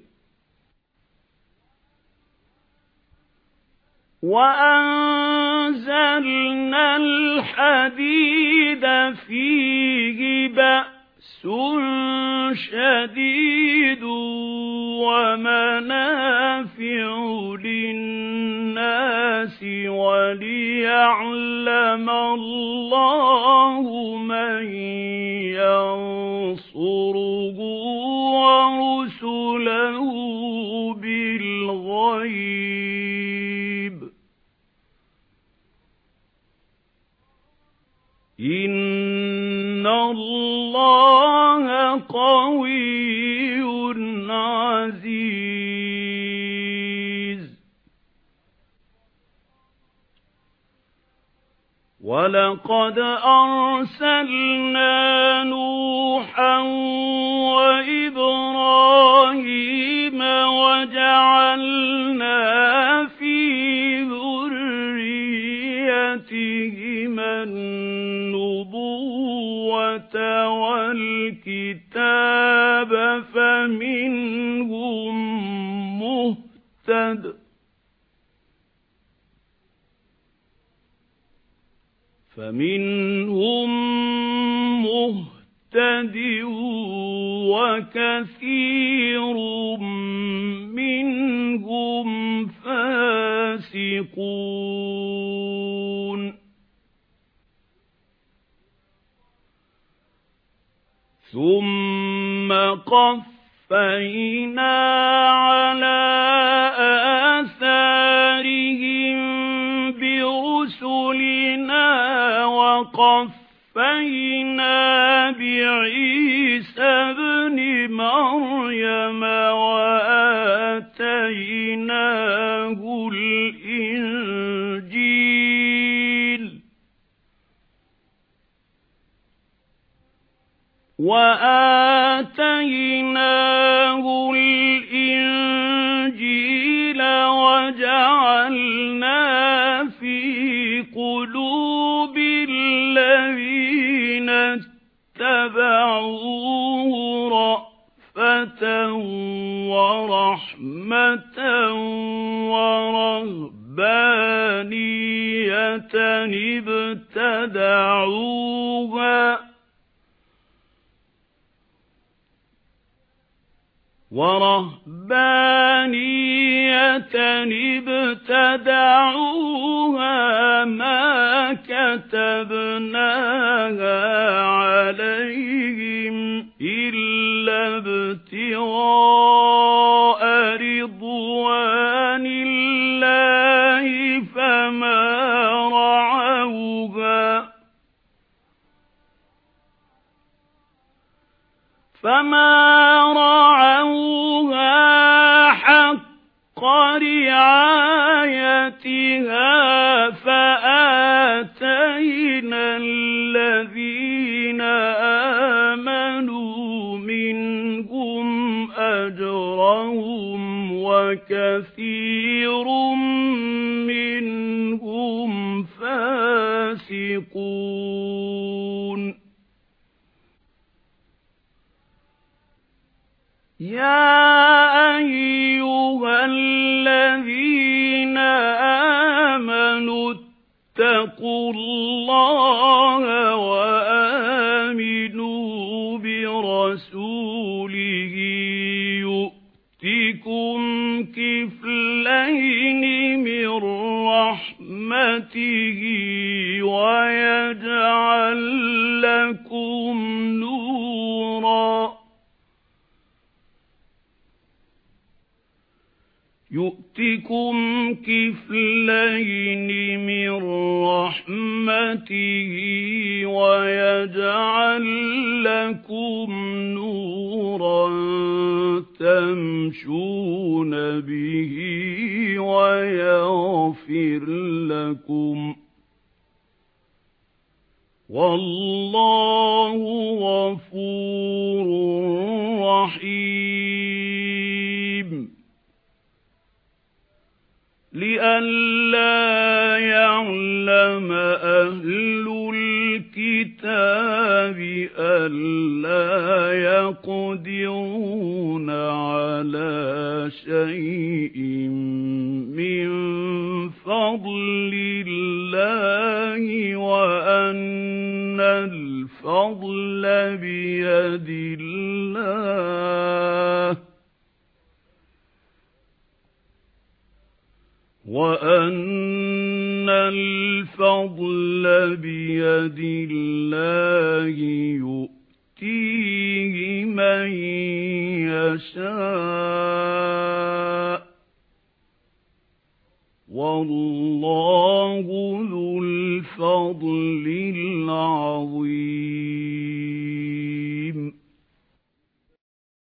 وَأَنزَلْنَا الْحَدِيدَ فِيهِ بَأْسٌ شَدِيدٌ وَمَنَافِعُ لِلنَّاسِ وَلِيَعْلَمَ اللَّهُ مَن يَنصُرُهُ وَرُسُلَهُ بِالْغَيْبِ إِنَّ اللَّهَ قَوِيٌّ عَزِيزٌ وَلَقَدْ أَرْسَلْنَا نُوحًا وَإِبْرَاهِيمَ وَجَعَلْنَا فِي ذُرِّيَّتِهِمَا مهتد فمنهم مهتد وكثير منهم فاسقون ثم قفينا على آثارهم برسلنا وقفينا بعيسى ابن مريم وآتيناه الإنجيل وآتيناه الإنجيل وجعلنا في قلوب الذين اتبعوه رأفة ورحمة ورهبانية ابتدعوها ورهبانية ابتدعوها ما كتبناها عليهم إلا ابتغاء رضوان الله فما رعوها فما رعوها حق رعايتها فآتينا الذين آمنوا منهم أجرهم وكثير منهم فاسقون يا أيها الذين آمنوا اتقوا الله وآمنوا برسوله يؤتكم كفلين من رحمته ويجعل لكم نورا يؤتكم كفلين من رحمته ويجعل لكم نورا تمشون به ويغفر لكم والله غفور رحيم لئلا يعلم أهل الكتاب ألا يقدرون على شيء من فضل الله وأن الفضل بيد الله وأن الفضل بيد الله يؤتيه من يشاء